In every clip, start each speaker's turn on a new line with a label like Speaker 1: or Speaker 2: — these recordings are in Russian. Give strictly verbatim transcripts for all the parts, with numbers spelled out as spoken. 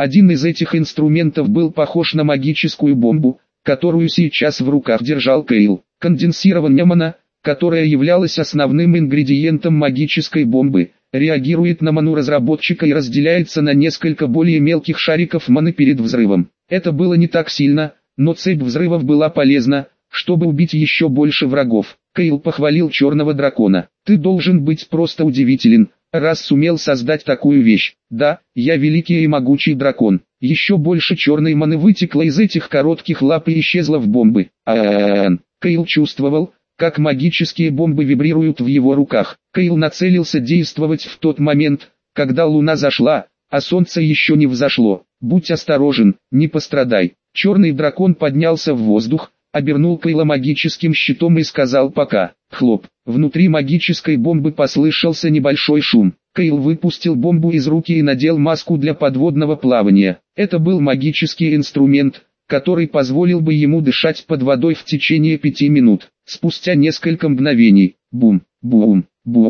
Speaker 1: Один из этих инструментов был похож на магическую бомбу, которую сейчас в руках держал Кейл. Конденсированная мана, которая являлась основным ингредиентом магической бомбы, реагирует на ману разработчика и разделяется на несколько более мелких шариков маны перед взрывом. Это было не так сильно, но цепь взрывов была полезна, чтобы убить еще больше врагов. Кейл похвалил черного дракона. «Ты должен быть просто удивителен, раз сумел создать такую вещь. Да, я великий и могучий дракон». Еще больше черной маны вытекло из этих коротких лап и исчезло в бомбы. А-а-а-а. Кейл чувствовал, как магические бомбы вибрируют в его руках. Кейл нацелился действовать в тот момент, когда луна зашла, а солнце еще не взошло. «Будь осторожен, не пострадай». Черный дракон поднялся в воздух, обернул Кейла магическим щитом и сказал «пока». Хлоп. Внутри магической бомбы послышался небольшой шум. Кейл выпустил бомбу из руки и надел маску для подводного плавания. Это был магический инструмент, который позволил бы ему дышать под водой в течение пяти минут. Спустя несколько мгновений, бум, бум,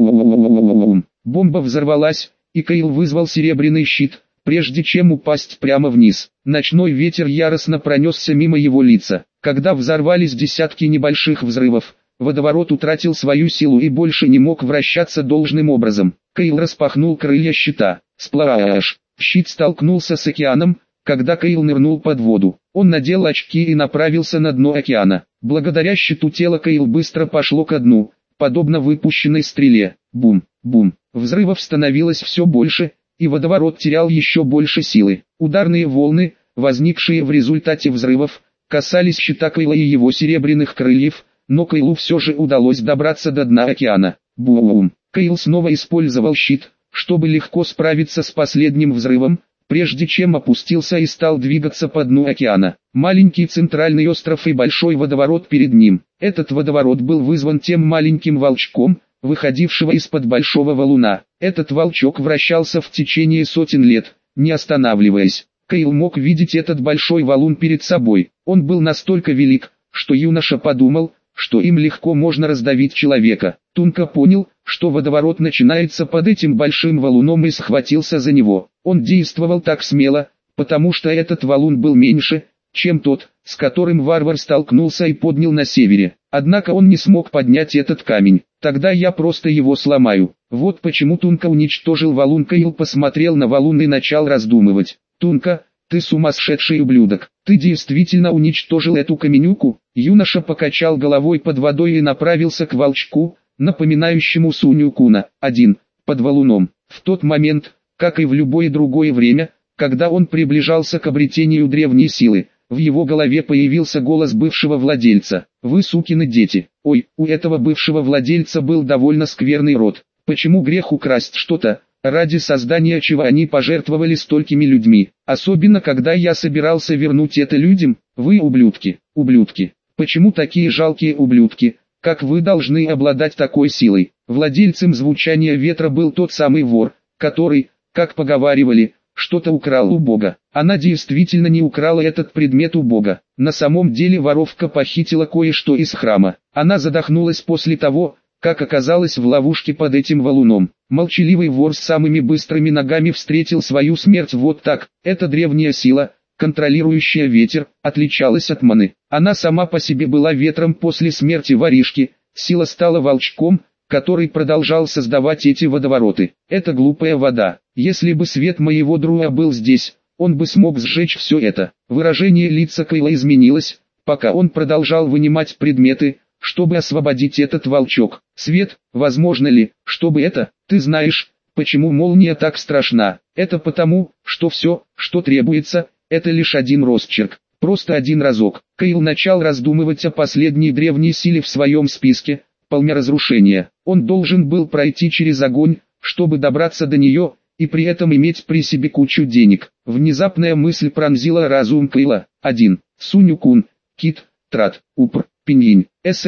Speaker 1: бум, бомба взорвалась, и Кейл вызвал серебряный щит, прежде чем упасть прямо вниз. Ночной ветер яростно пронесся мимо его лица. Когда взорвались десятки небольших взрывов, водоворот утратил свою силу и больше не мог вращаться должным образом. Кейл распахнул крылья щита. Сплаш! Щит столкнулся с океаном, когда Кейл нырнул под воду. Он надел очки и направился на дно океана. Благодаря щиту тело Кейл быстро пошло ко дну, подобно выпущенной стреле. Бум, бум. Взрывов становилось все больше, и водоворот терял еще больше силы. Ударные волны, возникшие в результате взрывов, касались щита Кейла и его серебряных крыльев, но Кейлу все же удалось добраться до дна океана. Бум! Кейл снова использовал щит, чтобы легко справиться с последним взрывом, прежде чем опустился и стал двигаться по дну океана. Маленький центральный остров и большой водоворот перед ним. Этот водоворот был вызван тем маленьким волчком, выходившего из-под большого валуна. Этот волчок вращался в течение сотен лет, не останавливаясь. Кейл мог видеть этот большой валун перед собой. Он был настолько велик, что юноша подумал, что им легко можно раздавить человека. Тунка понял, что водоворот начинается под этим большим валуном и схватился за него. Он действовал так смело, потому что этот валун был меньше, чем тот, с которым варвар столкнулся и поднял на севере. Однако он не смог поднять этот камень. Тогда я просто его сломаю. Вот почему Тунка уничтожил валун. Кейл посмотрел на валун и начал раздумывать. Тунка, ты сумасшедший ублюдок. Ты действительно уничтожил эту каменюку? Юноша покачал головой под водой и направился к волчку, напоминающему Суню-куна. Один, под валуном. В тот момент, как и в любое другое время, когда он приближался к обретению древней силы, в его голове появился голос бывшего владельца. «Вы сукины дети». Ой, у этого бывшего владельца был довольно скверный род. Почему грех украсть что-то, ради создания чего они пожертвовали столькими людьми? Особенно когда я собирался вернуть это людям. Вы ублюдки, ублюдки. Почему такие жалкие ублюдки? Как вы должны обладать такой силой? Владельцем звучания ветра был тот самый вор, который, как поговаривали, что-то украл у Бога. Она действительно не украла этот предмет у Бога. На самом деле воровка похитила кое-что из храма. Она задохнулась после того, как оказалась в ловушке под этим валуном. Молчаливый вор с самыми быстрыми ногами встретил свою смерть вот так. Эта древняя сила, контролирующая ветер, отличалась от маны. Она сама по себе была ветром после смерти воришки. Сила стала волчком, который продолжал создавать эти водовороты. Это глупая вода. Если бы свет моего друга был здесь, он бы смог сжечь все это. Выражение лица Кейла изменилось, пока он продолжал вынимать предметы, чтобы освободить этот волчок. Свет, возможно ли, чтобы это, ты знаешь, почему молния так страшна? Это потому, что все, что требуется, это лишь один росчерк. Просто один разок. Кейл начал раздумывать о последней древней силе в своем списке, пламя разрушения. Он должен был пройти через огонь, чтобы добраться до нее, и при этом иметь при себе кучу денег. Внезапная мысль пронзила разум Кейла. один. Суню-кун, Кит, Трат, Упр, Пиньинь,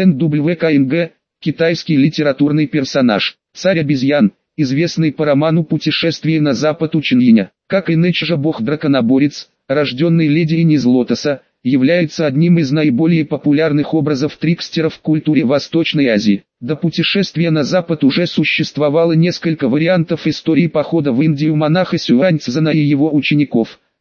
Speaker 1: СНВКНГ, китайский литературный персонаж, царь обезьян, известный по роману «Путешествие на запад» у Чиньиня. Как и Нэчжа бог-драконоборец, рожденный леди из Лотоса, является одним из наиболее популярных образов трикстеров в культуре Восточной Азии. До путешествия на запад уже существовало несколько вариантов истории похода в Индию монаха Сюаньцзяна и его учеников,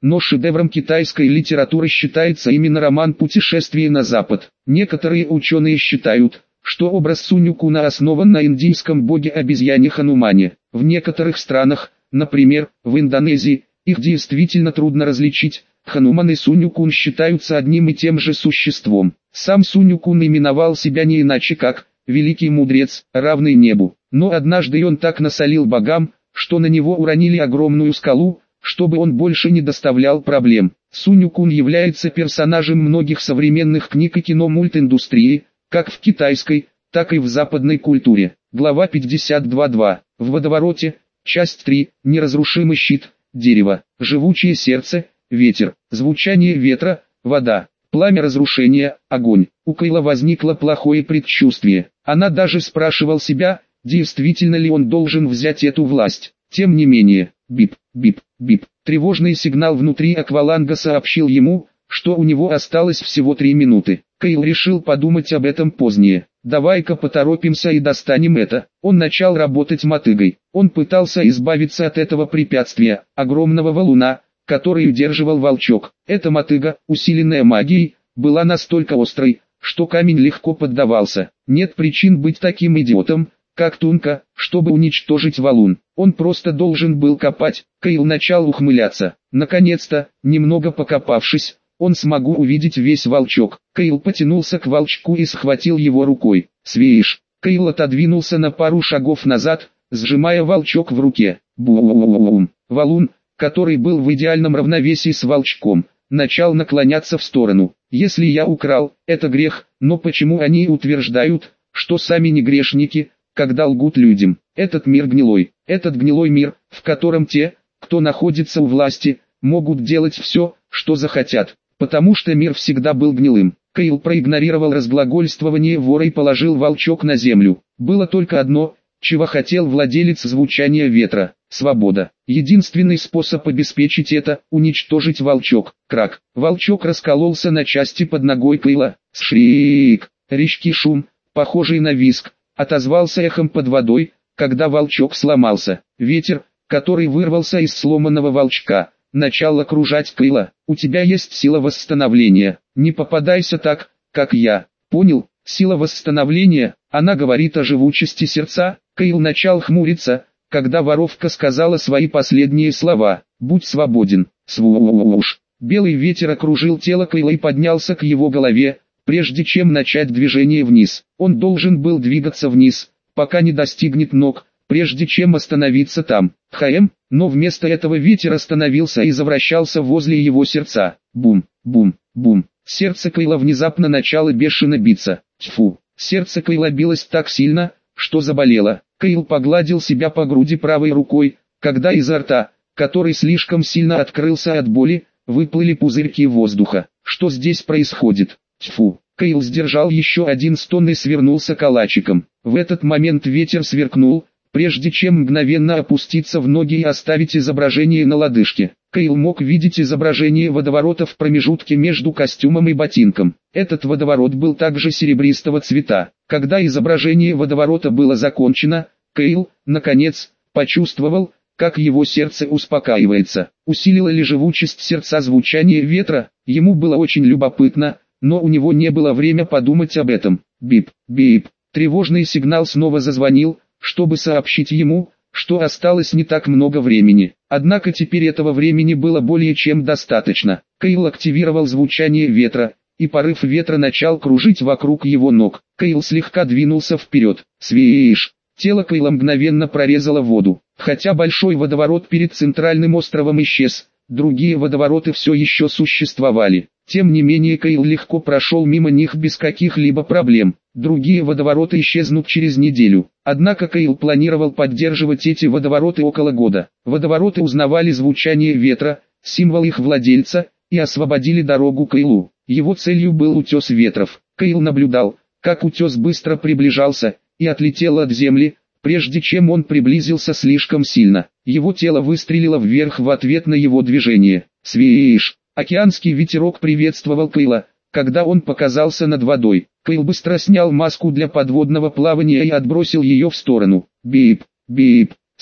Speaker 1: но шедевром китайской литературы считается именно роман «Путешествие на запад». Некоторые ученые считают, что образ Сунь-Куна основан на индийском боге-обезьяне Ханумане. В некоторых странах, например, в Индонезии, их действительно трудно различить. Хануман и Сунь-Кун считаются одним и тем же существом. Сам Сунь-Кун именовал себя не иначе как «великий мудрец, равный небу». Но однажды он так насолил богам, что на него уронили огромную скалу, чтобы он больше не доставлял проблем. Сунь-Кун является персонажем многих современных книг и кино мультиндустрии, как в китайской, так и в западной культуре. Глава пятьдесят два точка два. В водовороте. Часть три. Неразрушимый щит. Дерево. Живучее сердце. Ветер. Звучание ветра. Вода. Пламя разрушения. Огонь. У Кейла возникло плохое предчувствие. Она даже спрашивала себя, действительно ли он должен взять эту власть. Тем не менее, бип, бип, бип. Тревожный сигнал внутри акваланга сообщил ему, что у него осталось всего три минуты. Кейл решил подумать об этом позднее. «Давай-ка поторопимся и достанем это». Он начал работать мотыгой. Он пытался избавиться от этого препятствия, огромного валуна, который удерживал волчок. Эта мотыга, усиленная магией, была настолько острой, что камень легко поддавался. Нет причин быть таким идиотом, как Тунка, чтобы уничтожить валун. Он просто должен был копать. Кейл начал ухмыляться. Наконец-то, немного покопавшись, он смогу увидеть весь волчок. Кейл потянулся к волчку и схватил его рукой. «Свеешь!» Кейл отодвинулся на пару шагов назад, сжимая волчок в руке. Бум! Валун, который был в идеальном равновесии с волчком, начал наклоняться в сторону. «Если я украл, это грех, но почему они утверждают, что сами не грешники, когда лгут людям? Этот мир гнилой. Этот гнилой мир, в котором те, кто находится у власти, могут делать все, что захотят. Потому что мир всегда был гнилым». Кейл проигнорировал разглагольствование вора и положил волчок на землю. Было только одно, чего хотел владелец звучания ветра – свобода. Единственный способ обеспечить это – уничтожить волчок. Крак. Волчок раскололся на части под ногой Кейла. Шрик. Резкий шум, похожий на визг, отозвался эхом под водой, когда волчок сломался. Ветер, который вырвался из сломанного волчка, начал окружать Кейла. «У тебя есть сила восстановления. Не попадайся так, как я. Понял? Сила восстановления, она говорит о живучести сердца». Кейл начал хмуриться, когда воровка сказала свои последние слова. «Будь свободен». Свуш. Белый ветер окружил тело Кейла и поднялся к его голове, прежде чем начать движение вниз. Он должен был двигаться вниз, пока не достигнет ног, прежде чем остановиться там. Хм, но вместо этого ветер остановился и завращался возле его сердца. Бум, бум, бум. Сердце Кейла внезапно начало бешено биться. Тьфу. Сердце Кейла билось так сильно, что заболело. Кейл погладил себя по груди правой рукой, когда изо рта, который слишком сильно открылся от боли, выплыли пузырьки воздуха. Что здесь происходит? Тьфу. Кейл сдержал еще один стон и свернулся калачиком. В этот момент ветер сверкнул, прежде чем мгновенно опуститься в ноги и оставить изображение на лодыжке. Кейл мог видеть изображение водоворота в промежутке между костюмом и ботинком. Этот водоворот был также серебристого цвета. Когда изображение водоворота было закончено, Кейл, наконец, почувствовал, как его сердце успокаивается. Усилило ли живучесть сердца звучание ветра? Ему было очень любопытно, но у него не было времени подумать об этом. Бип, бип. Тревожный сигнал снова зазвонил, чтобы сообщить ему, что осталось не так много времени. Однако теперь этого времени было более чем достаточно. Кейл активировал звучание ветра, и порыв ветра начал кружить вокруг его ног. Кейл слегка двинулся вперед. Свеешь. Тело Кейла мгновенно прорезало воду. Хотя большой водоворот перед центральным островом исчез, другие водовороты все еще существовали. Тем не менее Кейл легко прошел мимо них без каких-либо проблем. Другие водовороты исчезнут через неделю. Однако Кейл планировал поддерживать эти водовороты около года. Водовороты узнавали звучание ветра, символ их владельца, и освободили дорогу Кейлу. Его целью был утес ветров. Кейл наблюдал, как утес быстро приближался, и отлетел от земли, прежде чем он приблизился слишком сильно. Его тело выстрелило вверх в ответ на его движение. Свеешь. Океанский ветерок приветствовал Кейла, когда он показался над водой. Кейл быстро снял маску для подводного плавания и отбросил ее в сторону. Бип, бип.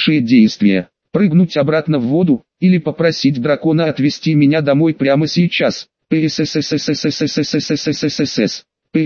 Speaker 1: дальнейшие действия. Прыгнуть обратно в воду, или попросить дракона отвезти меня домой прямо сейчас. ПССССССССССССС.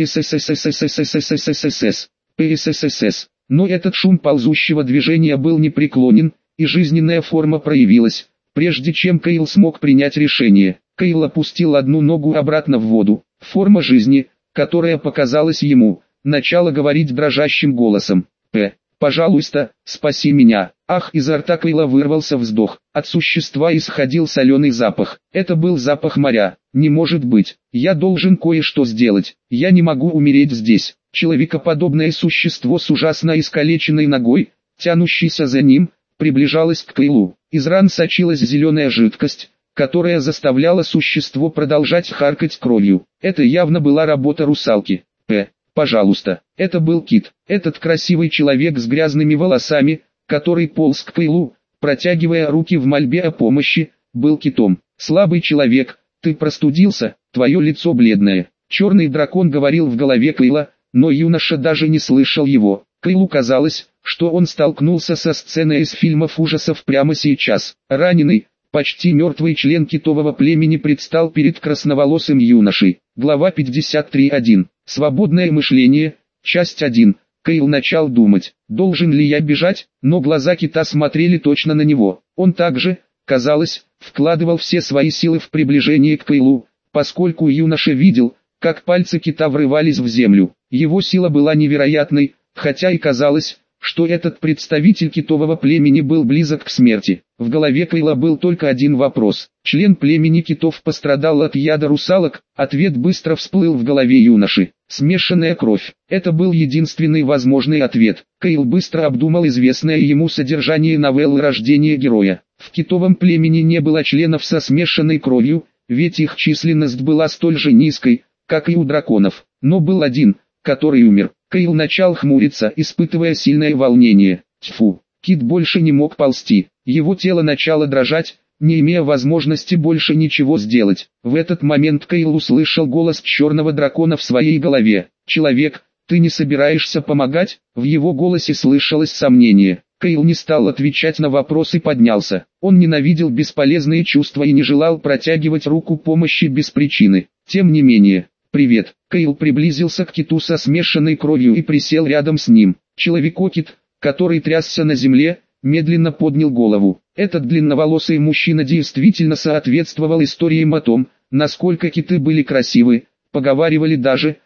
Speaker 1: ПССССССССССС. ПСССС. Но этот шум ползущего движения был непреклонен, и жизненная форма проявилась, прежде чем Кейл смог принять решение. Кейл опустил одну ногу обратно в воду. Форма жизни, которая показалась ему, начала говорить дрожащим голосом. «П. Пожалуйста, спаси меня». Ах, изо рта Кейла вырвался вздох. От существа исходил соленый запах. Это был запах моря. Не может быть. Я должен кое-что сделать. Я не могу умереть здесь. Человекоподобное существо с ужасно искалеченной ногой, тянущейся за ним, приближалось к Кейлу. Из ран сочилась зеленая жидкость, которая заставляла существо продолжать харкать кровью. Это явно была работа русалки. «П. Пожалуйста». Это был Кит. Этот красивый человек с грязными волосами, который полз к Кейлу, протягивая руки в мольбе о помощи, был Китом. «Слабый человек, ты простудился, твое лицо бледное». Черный дракон говорил в голове Кейла, но юноша даже не слышал его. Кейлу казалось, что он столкнулся со сценой из фильмов ужасов прямо сейчас. Раненый, почти мертвый член китового племени предстал перед красноволосым юношей. Глава пятьдесят три точка один. Свободное мышление. Часть один. Кейл начал думать, должен ли я бежать, но глаза кита смотрели точно на него. Он также, казалось, вкладывал все свои силы в приближение к Кейлу, поскольку юноша видел, как пальцы кита врывались в землю. Его сила была невероятной, хотя и казалось, что этот представитель китового племени был близок к смерти. В голове Кейла был только один вопрос. Член племени китов пострадал от яда русалок? Ответ быстро всплыл в голове юноши. Смешанная кровь. Это был единственный возможный ответ. Кейл быстро обдумал известное ему содержание новеллы «Рождение героя». В китовом племени не было членов со смешанной кровью, ведь их численность была столь же низкой, как и у драконов. Но был один, который умер. Кейл начал хмуриться, испытывая сильное волнение. Тьфу, кит больше не мог ползти. Его тело начало дрожать, не имея возможности больше ничего сделать. В этот момент Кейл услышал голос черного дракона в своей голове. «Человек, ты не собираешься помогать?» В его голосе слышалось сомнение. Кейл не стал отвечать на вопрос и поднялся. Он ненавидел бесполезные чувства и не желал протягивать руку помощи без причины. Тем не менее, «Привет». Кейл приблизился к киту со смешанной кровью и присел рядом с ним. Человек-кит, который трясся на земле, медленно поднял голову. Этот длинноволосый мужчина действительно соответствовал историям о том, насколько киты были красивы. Поговаривали даже,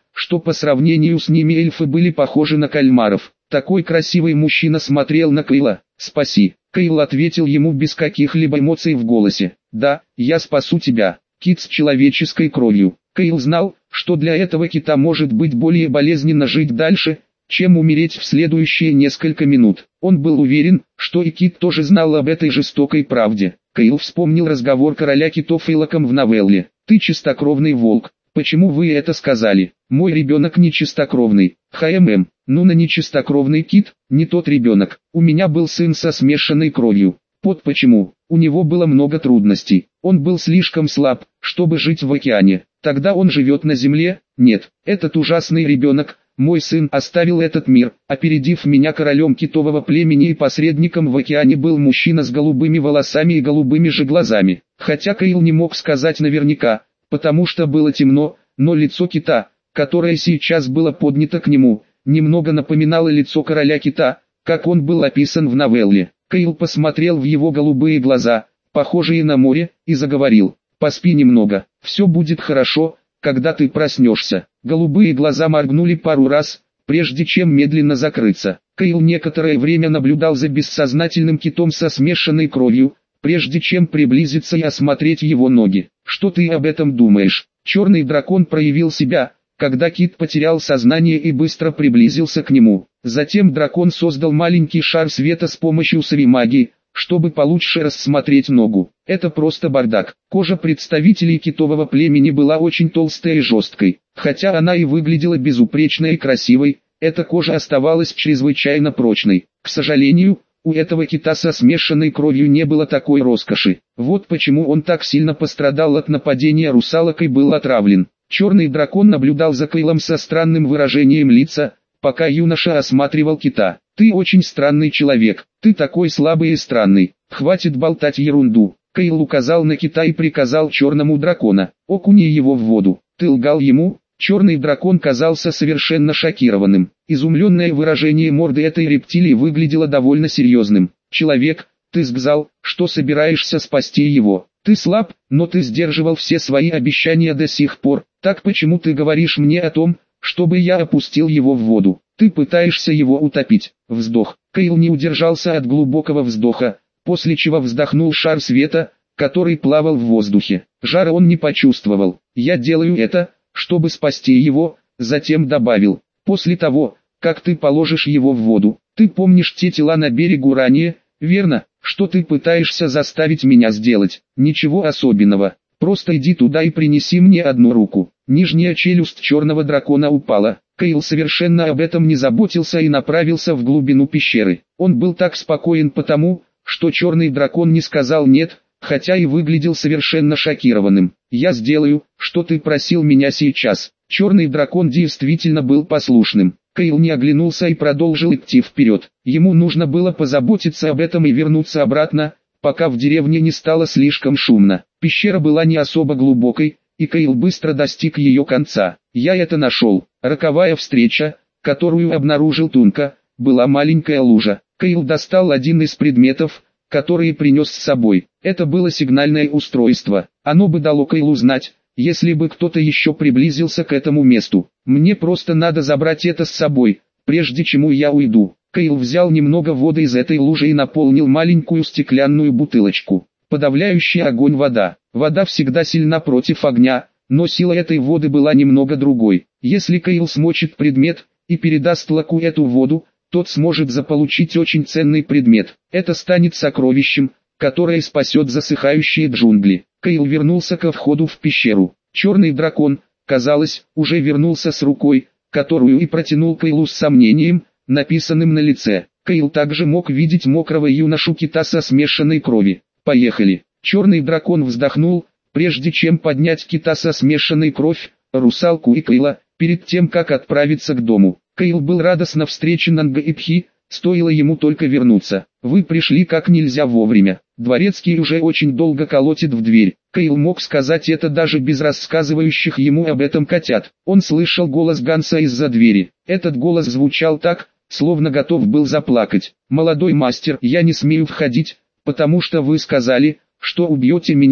Speaker 1: что по сравнению с ними эльфы были похожи на кальмаров. Такой красивый мужчина смотрел на Кейла. «Спаси». Кейл ответил ему без каких-либо эмоций в голосе. «Да, я спасу тебя, кит с человеческой кровью». Кейл знал, что для этого кита может быть более болезненно жить дальше, чем умереть в следующие несколько минут. Он был уверен, что и кит тоже знал об этой жестокой правде. Кейл вспомнил разговор короля китов Илаком в новелле. «Ты чистокровный волк. Почему вы это сказали? Мой ребенок не чистокровный». «Хмм, ну на нечистокровный кит, не тот ребенок. У меня был сын со смешанной кровью». «Вот почему. У него было много трудностей. Он был слишком слаб, чтобы жить в океане. Тогда он живет на земле? Нет, этот ужасный ребенок, мой сын, оставил этот мир, опередив меня королем китового племени, и посредником в океане был мужчина с голубыми волосами и голубыми же глазами». Хотя Кейл не мог сказать наверняка, потому что было темно, но лицо кита, которое сейчас было поднято к нему, немного напоминало лицо короля кита, как он был описан в новелле. Кейл посмотрел в его голубые глаза, похожие на море, и заговорил: «Поспи немного, все будет хорошо, когда ты проснешься». Голубые глаза моргнули пару раз, прежде чем медленно закрыться. Кейл некоторое время наблюдал за бессознательным китом со смешанной кровью, прежде чем приблизиться и осмотреть его ноги. «Что ты об этом думаешь?» Черный дракон проявил себя, когда кит потерял сознание и быстро приблизился к нему. Затем дракон создал маленький шар света с помощью своей магии, чтобы получше рассмотреть ногу. Это просто бардак. Кожа представителей китового племени была очень толстой и жесткой. Хотя она и выглядела безупречной и красивой, эта кожа оставалась чрезвычайно прочной. К сожалению, у этого кита со смешанной кровью не было такой роскоши. Вот почему он так сильно пострадал от нападения русалок и был отравлен. Черный дракон наблюдал за Кейлом со странным выражением лица, пока юноша осматривал кита. «Ты очень странный человек, ты такой слабый и странный, хватит болтать ерунду». Кейл указал на кита и приказал черному дракона: «Окуни его в воду». «Ты лгал ему?» Черный дракон казался совершенно шокированным. Изумленное выражение морды этой рептилии выглядело довольно серьезным. «Человек, ты сказал, что собираешься спасти его. Ты слаб, но ты сдерживал все свои обещания до сих пор. Так почему ты говоришь мне о том, чтобы я опустил его в воду? Ты пытаешься его утопить». Вздох. Кейл не удержался от глубокого вздоха, после чего вздохнул шар света, который плавал в воздухе. Жара он не почувствовал. «Я делаю это, чтобы спасти его», затем добавил: «После того, как ты положишь его в воду, ты помнишь те тела на берегу ранее, верно? Что ты пытаешься заставить меня сделать? Ничего особенного. Просто иди туда и принеси мне одну руку». Нижняя челюсть черного дракона упала. Кейл совершенно об этом не заботился и направился в глубину пещеры. Он был так спокоен потому, что черный дракон не сказал «нет», хотя и выглядел совершенно шокированным. «Я сделаю, что ты просил меня сейчас». Черный дракон действительно был послушным. Кейл не оглянулся и продолжил идти вперед. Ему нужно было позаботиться об этом и вернуться обратно, пока в деревне не стало слишком шумно. Пещера была не особо глубокой, и Кейл быстро достиг ее конца. «Я это нашел». Роковая встреча, которую обнаружил Тунка, была маленькая лужа. Кейл достал один из предметов, которые принес с собой. Это было сигнальное устройство. Оно бы дало Кейлу знать, если бы кто-то еще приблизился к этому месту. «Мне просто надо забрать это с собой, прежде чем я уйду». Кейл взял немного воды из этой лужи и наполнил маленькую стеклянную бутылочку. Подавляющая огонь вода. Вода всегда сильна против огня, но сила этой воды была немного другой. Если Кейл смочит предмет и передаст Лаку эту воду, тот сможет заполучить очень ценный предмет. Это станет сокровищем, которое спасет засыхающие джунгли. Кейл вернулся ко входу в пещеру. Черный дракон, казалось, уже вернулся с рукой, которую и протянул Кейлу с сомнением, написанным на лице. Кейл также мог видеть мокрого юношу кита со смешанной крови. «Поехали». Черный дракон вздохнул, прежде чем поднять кита со смешанной кровь, русалку и Кейла, перед тем как отправиться к дому. Кейл был радостно встречен Нанга и Пхи, стоило ему только вернуться. «Вы пришли как нельзя вовремя. Дворецкий уже очень долго колотит в дверь». Кейл мог сказать это даже без рассказывающих ему об этом котят. Он слышал голос Ганса из-за двери. Этот голос звучал так, словно готов был заплакать. «Молодой мастер, я не смею входить, потому что вы сказали, что убьете меня,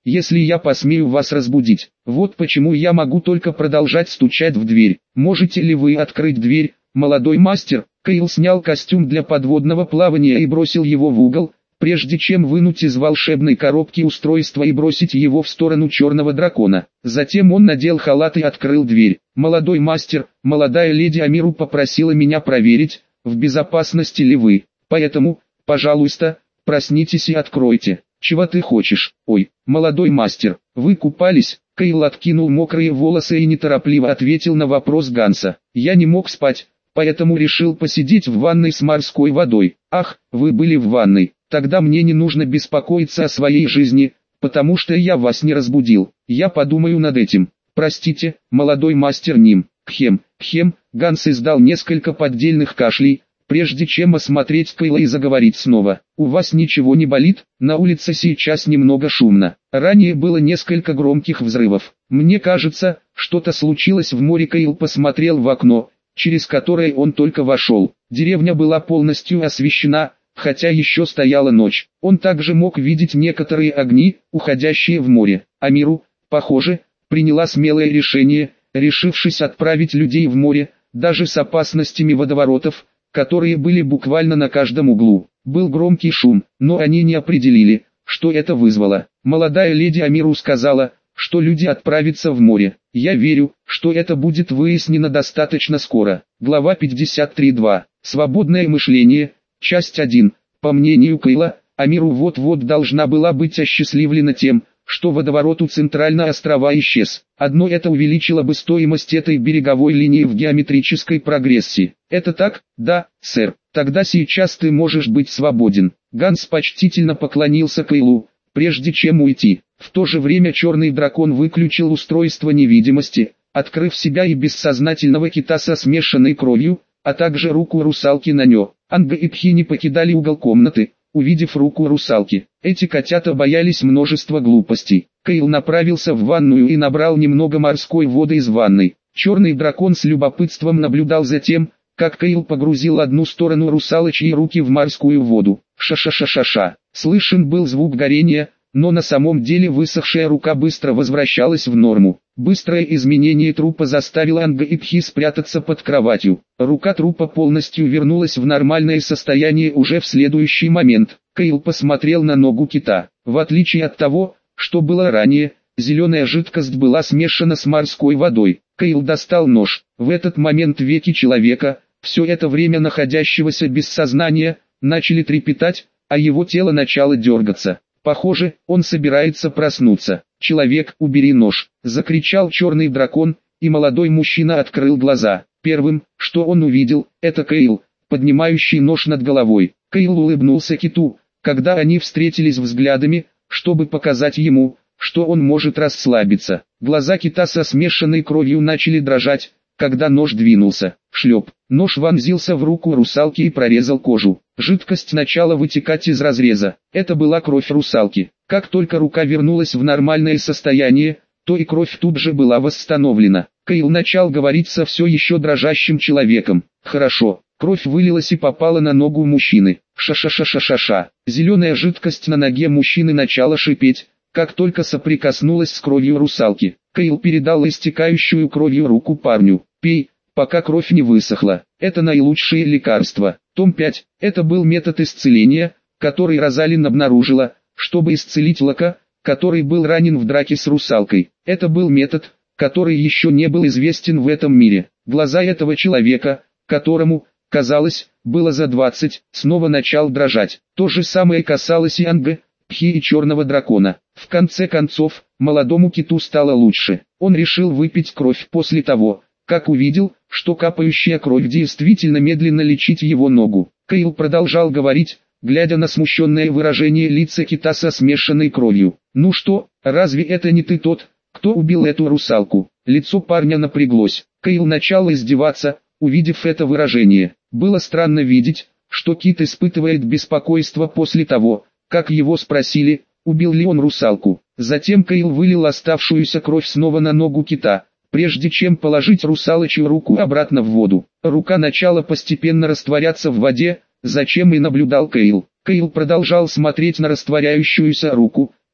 Speaker 1: если я посмею вас разбудить. Вот почему я могу только продолжать стучать в дверь. Можете ли вы открыть дверь, молодой мастер?» Кейл снял костюм для подводного плавания и бросил его в угол, прежде чем вынуть из волшебной коробки устройство и бросить его в сторону черного дракона. Затем он надел халат и открыл дверь. «Молодой мастер, молодая леди Амиру попросила меня проверить, в безопасности ли вы. Поэтому, пожалуйста, проснитесь и откройте. Чего ты хочешь? Ой, молодой мастер, вы купались?» Кейл откинул мокрые волосы и неторопливо ответил на вопрос Ганса. «Я не мог спать, поэтому решил посидеть в ванной с морской водой». «Ах, вы были в ванной. Тогда мне не нужно беспокоиться о своей жизни, потому что я вас не разбудил. Я подумаю над этим. Простите, молодой мастер Ним». «Кхем, кхем», Ганс издал несколько поддельных кашлей, прежде чем осмотреть Кейла и заговорить снова. «У вас ничего не болит? На улице сейчас немного шумно. Ранее было несколько громких взрывов. Мне кажется, что-то случилось в море». Кейл посмотрел в окно, через которое он только вошел. Деревня была полностью освещена, хотя еще стояла ночь. Он также мог видеть некоторые огни, уходящие в море. Амиру, похоже, приняла смелое решение, решившись отправить людей в море, даже с опасностями водоворотов, которые были буквально на каждом углу. Был громкий шум, но они не определили, что это вызвало. Молодая леди Амиру сказала, что люди отправятся в море. Я верю, что это будет выяснено достаточно скоро. Глава пятьдесят три точка два. Свободное мышление. Часть один. По мнению Кейла, Амиру вот-вот должна была быть осчастливлена тем, что водоворот у центрального острова исчез. Одно это увеличило бы стоимость этой береговой линии в геометрической прогрессии. «Это так?» «Да, сэр. Тогда сейчас ты можешь быть свободен». Ганс почтительно поклонился Кейлу, прежде чем уйти. В то же время черный дракон выключил устройство невидимости, открыв себя и бессознательного кита со смешанной кровью, а также руку русалки на нем. Анга и Пхи не покидали угол комнаты, увидев руку русалки. Эти котята боялись множества глупостей. Кейл направился в ванную и набрал немного морской воды из ванной. Черный дракон с любопытством наблюдал за тем, как Кейл погрузил одну сторону русалочьей руки в морскую воду. Ша-ша-ша-ша-ша. Слышен был звук горения, но на самом деле высохшая рука быстро возвращалась в норму. Быстрое изменение трупа заставило Анга и Пхи спрятаться под кроватью. Рука трупа полностью вернулась в нормальное состояние уже в следующий момент. Кейл посмотрел на ногу кита. В отличие от того, что было ранее, зеленая жидкость была смешана с морской водой. Кейл достал нож. В этот момент веки человека, все это время находящегося без сознания, начали трепетать, а его тело начало дергаться. Похоже, он собирается проснуться. «Человек, убери нож!» – закричал черный дракон, и молодой мужчина открыл глаза. Первым, что он увидел, это Кейл, поднимающий нож над головой. Кейл улыбнулся киту, когда они встретились взглядами, чтобы показать ему, что он может расслабиться. Глаза кита со смешанной кровью начали дрожать, когда нож двинулся. Шлеп. Нож вонзился в руку русалки и прорезал кожу. Жидкость начала вытекать из разреза. Это была кровь русалки. Как только рука вернулась в нормальное состояние, то и кровь тут же была восстановлена. Кейл начал говорить со все еще дрожащим человеком. «Хорошо». Кровь вылилась и попала на ногу мужчины. Ша-ша-ша-ша-ша-ша. Зеленая жидкость на ноге мужчины начала шипеть, как только соприкоснулась с кровью русалки. Кейл передал истекающую кровью руку парню. «Пей, пока кровь не высохла. Это наилучшее лекарство». Том пять. Это был метод исцеления, который Розалин обнаружила, чтобы исцелить Лока, который был ранен в драке с русалкой. Это был метод, который еще не был известен в этом мире. Глаза этого человека, которому, казалось, было за двадцать, снова начал дрожать. То же самое касалось и Анга, Пхи и черного дракона. В конце концов, молодому киту стало лучше. Он решил выпить кровь после того, как увидел, что капающая кровь действительно медленно лечит его ногу. Кейл продолжал говорить, глядя на смущенное выражение лица кита со смешанной кровью. «Ну что, разве это не ты тот, кто убил эту русалку?» Лицо парня напряглось. Кейл начал издеваться, увидев это выражение. Было странно видеть, что кит испытывает беспокойство после того, как его спросили, убил ли он русалку. Затем Кейл вылил оставшуюся кровь снова на ногу кита, прежде чем положить русалочью руку обратно в воду. Рука начала постепенно растворяться в воде, зачем и наблюдал Кейл. Кейл продолжал смотреть на растворяющуюся руку,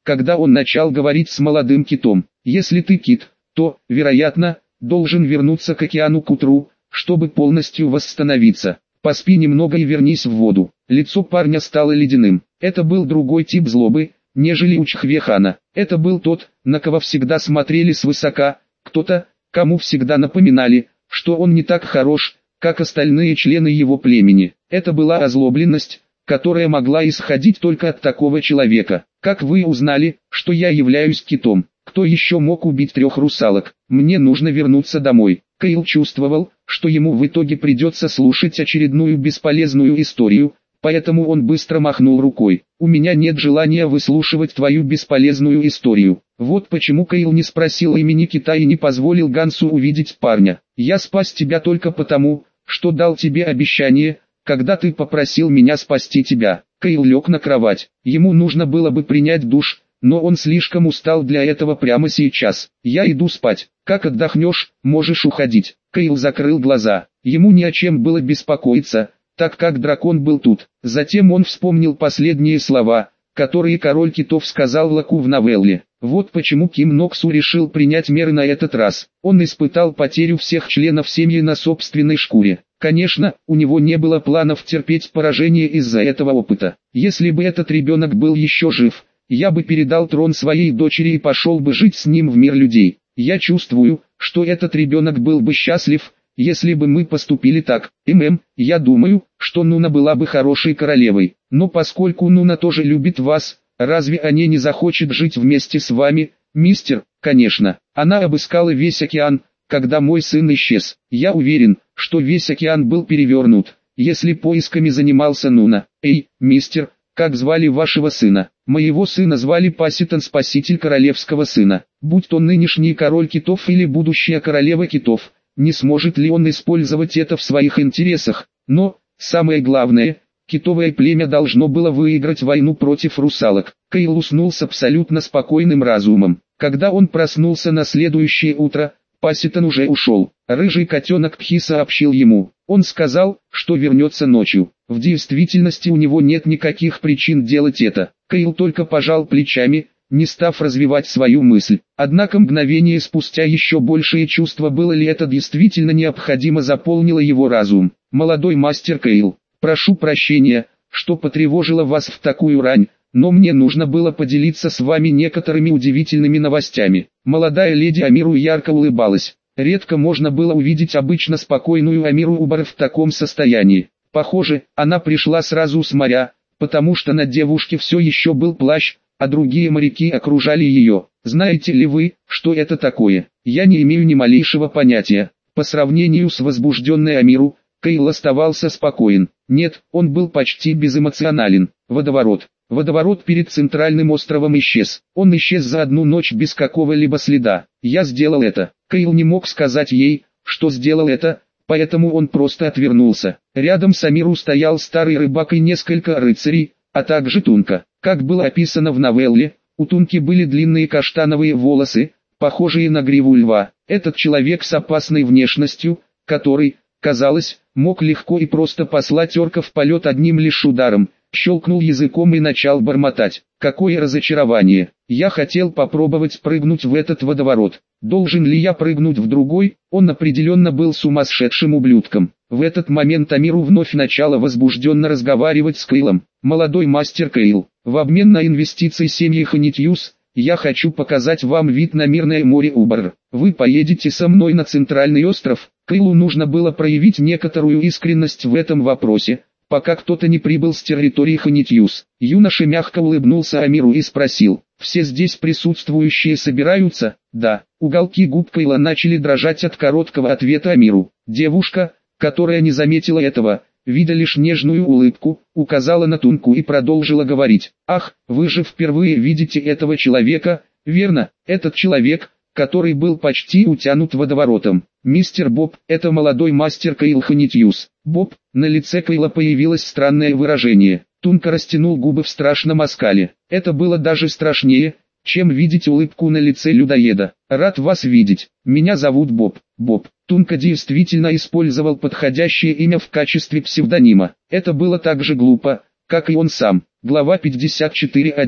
Speaker 1: когда он начал говорить с молодым китом. «Если ты кит, то, вероятно, должен вернуться к океану к утру, чтобы полностью восстановиться. Поспи немного и вернись в воду». Лицо парня стало ледяным. Это был другой тип злобы, нежели у Чхвехана. Это был тот, на кого всегда смотрели свысока, кто-то, кому всегда напоминали, что он не так хорош, как остальные члены его племени. Это была озлобленность, которая могла исходить только от такого человека. «Как вы узнали, что я являюсь китом? Кто еще мог убить трех русалок? Мне нужно вернуться домой». Кейл чувствовал, что ему в итоге придется слушать очередную бесполезную историю, поэтому он быстро махнул рукой. «У меня нет желания выслушивать твою бесполезную историю». Вот почему Кейл не спросил имени кита и не позволил Гансу увидеть парня. «Я спас тебя только потому, что дал тебе обещание, когда ты попросил меня спасти тебя». Кейл лег на кровать. Ему нужно было бы принять душ, но он слишком устал для этого прямо сейчас. «Я иду спать. Как отдохнешь, можешь уходить». Кейл закрыл глаза. Ему ни о чем было беспокоиться, так как дракон был тут. Затем он вспомнил последние слова, которые король китов сказал Лаку в новелле. Вот почему Ким Ноксу решил принять меры на этот раз. Он испытал потерю всех членов семьи на собственной шкуре. Конечно, у него не было планов терпеть поражение из-за этого опыта. Если бы этот ребенок был еще жив, я бы передал трон своей дочери и пошел бы жить с ним в мир людей. Я чувствую, что этот ребенок был бы счастлив, если бы мы поступили так. ММ, я думаю, что Нуна была бы хорошей королевой. Но поскольку Нуна тоже любит вас, разве она не захочет жить вместе с вами, мистер? Конечно. Она обыскала весь океан, когда мой сын исчез. Я уверен, что весь океан был перевернут, если поисками занимался Нуна. Эй, мистер, как звали вашего сына? Моего сына звали Паситон, спаситель королевского сына. Будь то нынешний король китов или будущая королева китов, не сможет ли он использовать это в своих интересах? Но, самое главное, китовое племя должно было выиграть войну против русалок. Кейл уснул с абсолютно спокойным разумом. Когда он проснулся на следующее утро, Паситон уже ушел. Рыжий котенок Пхи сообщил ему. Он сказал, что вернется ночью. В действительности у него нет никаких причин делать это. Кейл только пожал плечами, не став развивать свою мысль. Однако мгновение спустя еще большее чувство, было ли это действительно необходимо, заполнило его разум. «Молодой мастер Кейл, прошу прощения, что потревожила вас в такую рань, но мне нужно было поделиться с вами некоторыми удивительными новостями». Молодая леди Амиру ярко улыбалась. Редко можно было увидеть обычно спокойную Амиру Убар в таком состоянии. Похоже, она пришла сразу с моря, потому что на девушке все еще был плащ, а другие моряки окружали ее. «Знаете ли вы, что это такое?» «Я не имею ни малейшего понятия». По сравнению с возбужденной Амиру, Кейл оставался спокоен. Нет, он был почти безэмоционален. Водоворот. Водоворот перед центральным островом исчез. Он исчез за одну ночь без какого-либо следа. «Я сделал это». Кейл не мог сказать ей, что сделал это, поэтому он просто отвернулся. Рядом с Амиру стоял старый рыбак и несколько рыцарей, а также Тунка. Как было описано в новелле, у Тунки были длинные каштановые волосы, похожие на гриву льва. Этот человек с опасной внешностью, который, казалось, мог легко и просто послать орка в полет одним лишь ударом, щелкнул языком и начал бормотать. «Какое разочарование! Я хотел попробовать прыгнуть в этот водоворот. Должен ли я прыгнуть в другой?» Он определенно был сумасшедшим ублюдком. В этот момент Амиру вновь начала возбужденно разговаривать с Кейлом. «Молодой мастер Кейл, в обмен на инвестиции семьи Ханитьюс, я хочу показать вам вид на мирное море Убар. Вы поедете со мной на центральный остров». Кейлу нужно было проявить некоторую искренность в этом вопросе, пока кто-то не прибыл с территории Ханитьюс. Юноша мягко улыбнулся Амиру и спросил: «Все здесь присутствующие собираются?» «Да». Уголки губ Кейла начали дрожать от короткого ответа Амиру. Девушка, которая не заметила этого, видя лишь нежную улыбку, указала на Тунку и продолжила говорить: «Ах, вы же впервые видите этого человека, верно? Этот человек, который был почти утянут водоворотом. Мистер Боб, это молодой мастер Кейл Ханитьюс». «Боб», на лице Кейла появилось странное выражение. Тунка растянул губы в страшном оскале. Это было даже страшнее, чем видеть улыбку на лице людоеда. «Рад вас видеть. Меня зовут Боб». Боб. Тунка действительно использовал подходящее имя в качестве псевдонима. Это было так же глупо, как и он сам. Глава пятьдесят четыре точка один.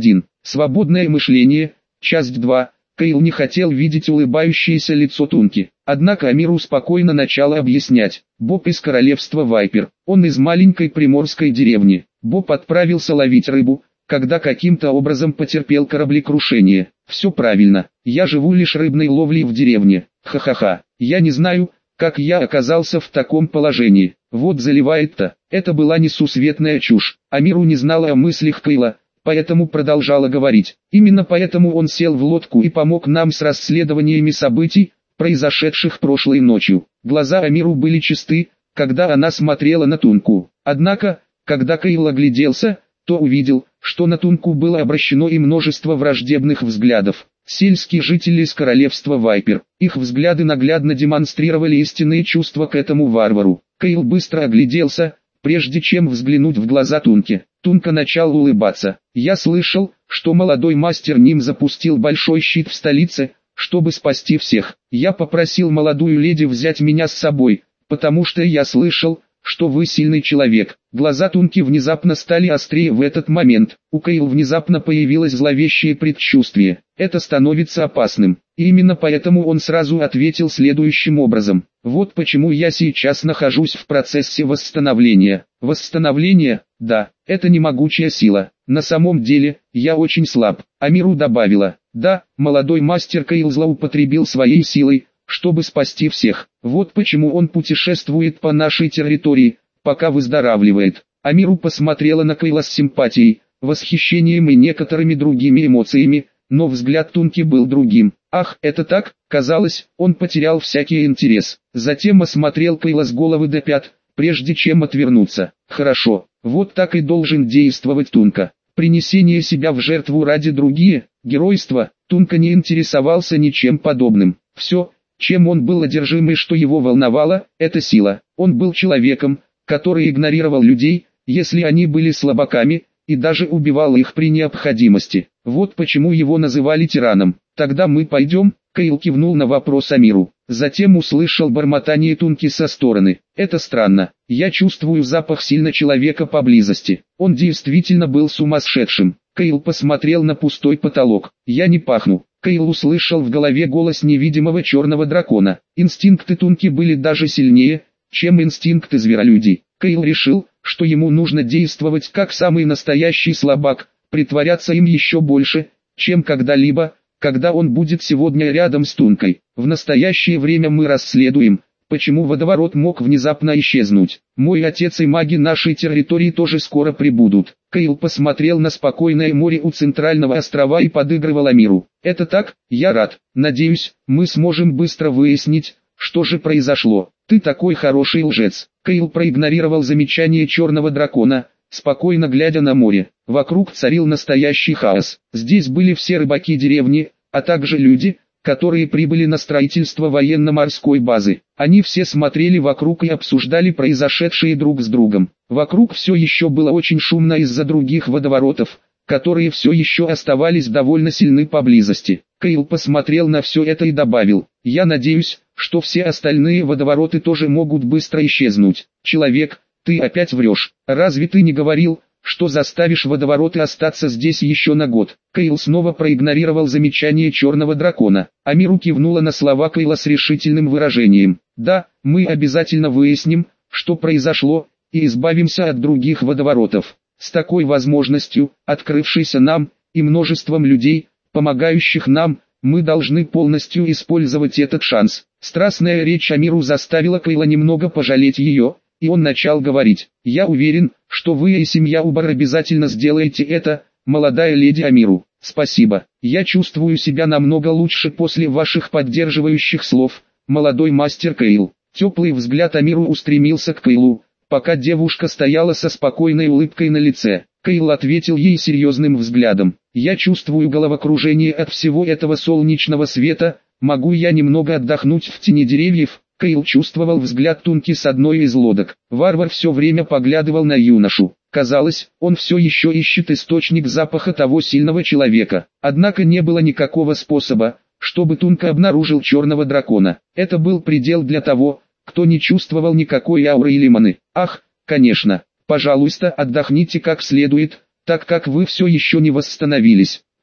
Speaker 1: Свободное мышление. Часть два. Кейл не хотел видеть улыбающееся лицо Тунки. Однако Амиру спокойно начал объяснять. Боб из королевства Вайпер. Он из маленькой приморской деревни. Боб отправился ловить рыбу, когда каким-то образом потерпел кораблекрушение. Все правильно. Я живу лишь рыбной ловлей в деревне. Ха-ха-ха. Я не знаю, как я оказался в таком положении. Вот заливает-то. Это была несусветная чушь. Амиру не знала о мыслях Кейла, поэтому продолжала говорить. Именно поэтому он сел в лодку и помог нам с расследованиями событий, произошедших прошлой ночью. Глаза Амиру были чисты, когда она смотрела на Тунку. Однако, когда Кейл огляделся, то увидел, что на Тунку было обращено и множество враждебных взглядов. Сельские жители из королевства Вайпер. Их взгляды наглядно демонстрировали истинные чувства к этому варвару. Кейл быстро огляделся, прежде чем взглянуть в глаза Тунки. Тунка начал улыбаться. «Я слышал, что молодой мастер Ним запустил большой щит в столице, чтобы спасти всех. Я попросил молодую леди взять меня с собой, потому что я слышал, что вы сильный человек». Глаза Тунки внезапно стали острее в этот момент. У Кейл внезапно появилось зловещее предчувствие. Это становится опасным. И именно поэтому он сразу ответил следующим образом. Вот почему я сейчас нахожусь в процессе восстановления. Восстановление? Да, это не могучая сила. На самом деле, я очень слаб. Амиру добавила. Да, молодой мастер Кейл злоупотребил своей силой, чтобы спасти всех. Вот почему он путешествует по нашей территории, пока выздоравливает. Амиру посмотрела на Кейла с симпатией, восхищением и некоторыми другими эмоциями, но взгляд Тунки был другим. Ах, это так? Казалось, он потерял всякий интерес. Затем осмотрел Кейла с головы до пят, прежде чем отвернуться. Хорошо, вот так и должен действовать Тунка. Принесение себя в жертву ради других, геройство. Тунка не интересовался ничем подобным. Все, чем он был одержим и что его волновало, это сила. Он был человеком, который игнорировал людей, если они были слабаками, и даже убивал их при необходимости. Вот почему его называли тираном. «Тогда мы пойдем?» Кейл кивнул на вопрос Амиру. Затем услышал бормотание Тунки со стороны. «Это странно. Я чувствую запах сильно человека поблизости». Он действительно был сумасшедшим. Кейл посмотрел на пустой потолок. «Я не пахну». Кейл услышал в голове голос невидимого черного дракона. Инстинкты Тунки были даже сильнее, чем инстинкты зверолюдей. Кейл решил, что ему нужно действовать как самый настоящий слабак, притворяться им еще больше, чем когда-либо, когда он будет сегодня рядом с Тункой. В настоящее время мы расследуем, почему водоворот мог внезапно исчезнуть. Мой отец и маги нашей территории тоже скоро прибудут. Кейл посмотрел на спокойное море у центрального острова и подыгрывал Амиру. Это так? Я рад. Надеюсь, мы сможем быстро выяснить, что же произошло. Ты такой хороший лжец. Кейл проигнорировал замечание черного дракона, спокойно глядя на море. Вокруг царил настоящий хаос. Здесь были все рыбаки деревни, а также люди, которые прибыли на строительство военно-морской базы. Они все смотрели вокруг и обсуждали произошедшее друг с другом. Вокруг все еще было очень шумно из-за других водоворотов, которые все еще оставались довольно сильны поблизости. Кейл посмотрел на все это и добавил: «Я надеюсь, что все остальные водовороты тоже могут быстро исчезнуть. Человек, ты опять врешь. Разве ты не говорил, что заставишь водовороты остаться здесь еще на год?» Кейл снова проигнорировал замечание черного дракона. Амиру кивнула на слова Кейла с решительным выражением. «Да, мы обязательно выясним, что произошло, и избавимся от других водоворотов. С такой возможностью, открывшейся нам, и множеством людей, помогающих нам, мы должны полностью использовать этот шанс». Страстная речь Амиру заставила Кейла немного пожалеть ее, и он начал говорить: «Я уверен, что вы и семья Убар обязательно сделаете это, молодая леди Амиру. Спасибо. Я чувствую себя намного лучше после ваших поддерживающих слов, молодой мастер Кейл». Теплый взгляд Амиру устремился к Кейлу, пока девушка стояла со спокойной улыбкой на лице. Кейл ответил ей серьезным взглядом. «Я чувствую головокружение от всего этого солнечного света, могу я немного отдохнуть в тени деревьев?» Кейл чувствовал взгляд Тунки с одной из лодок. Варвар все время поглядывал на юношу. Казалось, он все еще ищет источник запаха того сильного человека. Однако не было никакого способа, чтобы Тунка обнаружил черного дракона. Это был предел для того, кто не чувствовал никакой ауры или маны. «Ах, конечно, пожалуйста, отдохните как следует, так как вы все еще не восстановились.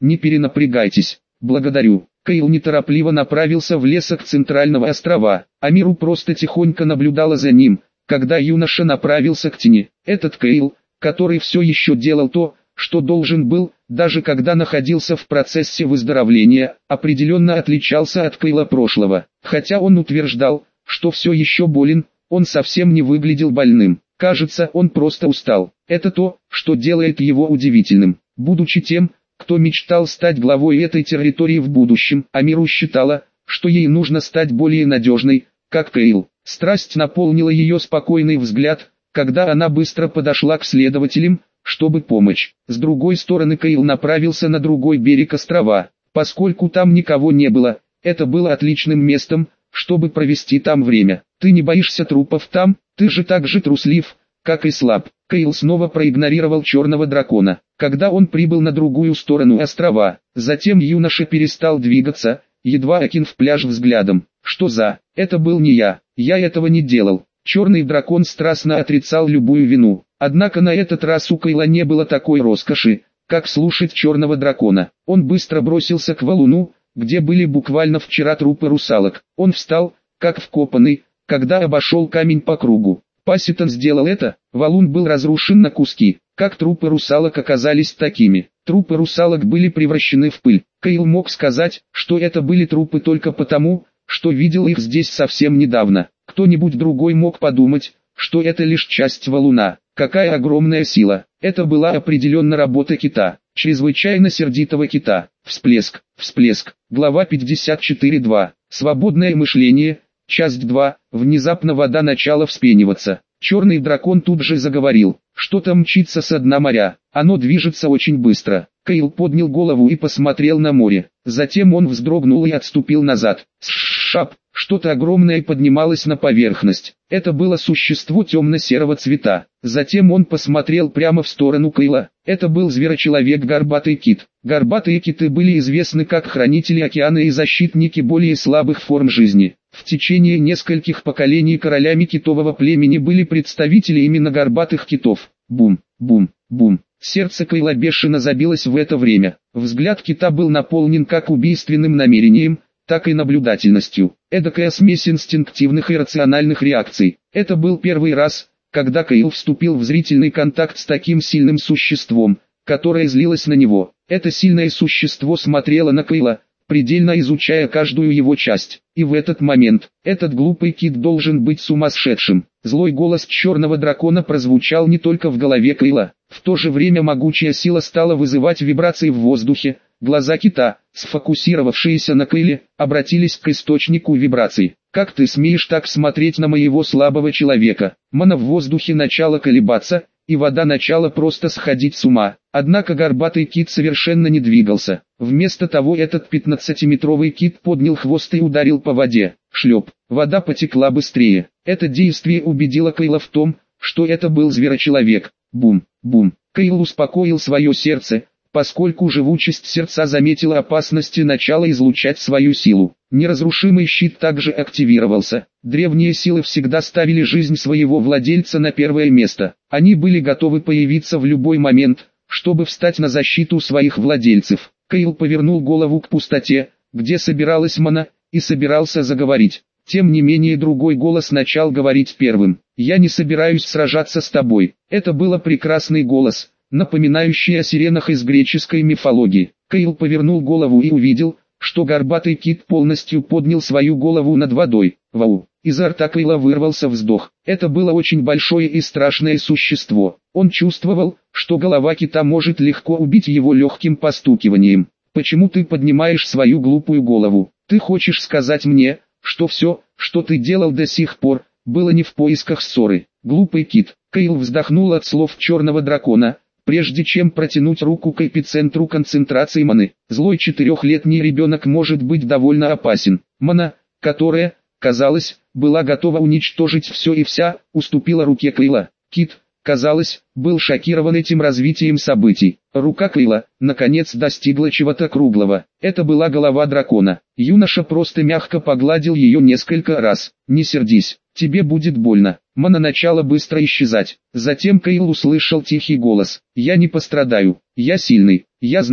Speaker 1: не перенапрягайтесь. Благодарю. Кейл неторопливо направился в лесок центрального острова, а Миру просто тихонько наблюдала за ним, когда юноша направился к тени. Этот Кейл, который все еще делал то, что должен был, даже когда находился в процессе выздоровления, определенно отличался от Кейла прошлого. Хотя он утверждал, что все еще болен, он совсем не выглядел больным. Кажется, он просто устал. Это то, что делает его удивительным. Будучи тем, кто мечтал стать главой этой территории в будущем, Амиру считала, что ей нужно стать более надежной, как Кейл. Страсть наполнила ее спокойный взгляд, когда она быстро подошла к следователям, чтобы помочь. С другой стороны Кейл направился на другой берег острова. Поскольку там никого не было, это было отличным местом, чтобы провести там время. Ты не боишься трупов там? Ты же так же труслив, как и слаб. Кейл снова проигнорировал черного дракона, когда он прибыл на другую сторону острова. Затем юноша перестал двигаться, едва окинув пляж взглядом. Что за? Это был не я, я этого не делал. Черный дракон страстно отрицал любую вину. Однако на этот раз у Кейла не было такой роскоши, как слушать черного дракона. Он быстро бросился к валуну, где были буквально вчера трупы русалок. Он встал, как вкопанный, когда обошел камень по кругу. Пасситон сделал это, валун был разрушен на куски. Как трупы русалок оказались такими? Трупы русалок были превращены в пыль. Кейл мог сказать, что это были трупы только потому, что видел их здесь совсем недавно. Кто-нибудь другой мог подумать, что это лишь часть валуна. Какая огромная сила! Это была определенно работа кита, чрезвычайно сердитого кита. Всплеск, всплеск. Глава пятьдесят четыре два. Свободное мышление. Часть два. Внезапно вода начала вспениваться. Черный дракон тут же заговорил. Что-то мчится со дна моря. Оно движется очень быстро. Кейл поднял голову и посмотрел на море. Затем он вздрогнул и отступил назад. Шап! Что-то огромное поднималось на поверхность. Это было существо темно-серого цвета. Затем он посмотрел прямо в сторону Кейла. Это был зверочеловек горбатый кит. Горбатые киты были известны как хранители океана и защитники более слабых форм жизни. В течение нескольких поколений королями китового племени были представители именно горбатых китов. Бум, бум, бум. Сердце Кейла бешено забилось в это время. Взгляд кита был наполнен как убийственным намерением, так и наблюдательностью. Эдакая смесь инстинктивных и рациональных реакций. Это был первый раз, когда Кейл вступил в зрительный контакт с таким сильным существом, которое злилось на него. Это сильное существо смотрело на Кейла, предельно изучая каждую его часть. И в этот момент, этот глупый кит должен быть сумасшедшим. Злой голос черного дракона прозвучал не только в голове Кейла. В то же время могучая сила стала вызывать вибрации в воздухе. Глаза кита, сфокусировавшиеся на Кейле, обратились к источнику вибраций. «Как ты смеешь так смотреть на моего слабого человека?» Мана в воздухе начала колебаться, и вода начала просто сходить с ума. Однако горбатый кит совершенно не двигался. Вместо того этот пятнадцатиметровый кит поднял хвост и ударил по воде. Шлеп. Вода потекла быстрее. Это действие убедило Кейла в том, что это был зверочеловек. Бум, бум. Кейл успокоил свое сердце, поскольку живучесть сердца заметила опасность и начала излучать свою силу. Неразрушимый щит также активировался. Древние силы всегда ставили жизнь своего владельца на первое место. Они были готовы появиться в любой момент, чтобы встать на защиту своих владельцев. Кейл повернул голову к пустоте, где собиралась мана, и собирался заговорить. Тем не менее другой голос начал говорить первым. «Я не собираюсь сражаться с тобой». Это был прекрасный голос, напоминающий о сиренах из греческой мифологии. Кейл повернул голову и увидел, что горбатый кит полностью поднял свою голову над водой. Вау! Изо рта Кейла вырвался вздох. Это было очень большое и страшное существо. Он чувствовал, что голова кита может легко убить его легким постукиванием. «Почему ты поднимаешь свою глупую голову? Ты хочешь сказать мне, что все, что ты делал до сих пор, было не в поисках ссоры?» Глупый кит. Кейл вздохнул от слов черного дракона, прежде чем протянуть руку к эпицентру концентрации маны. Злой четырехлетний ребенок может быть довольно опасен. Мана, которая, казалось, была готова уничтожить все и вся, уступила руке Кейла. Кит, казалось, был шокирован этим развитием событий. Рука Кейла, наконец, достигла чего-то круглого. Это была голова дракона. Юноша просто мягко погладил ее несколько раз. «Не сердись, тебе будет больно». Мана начала быстро исчезать. Затем Кейл услышал тихий голос. «Я не пострадаю. Я сильный. Я знаю.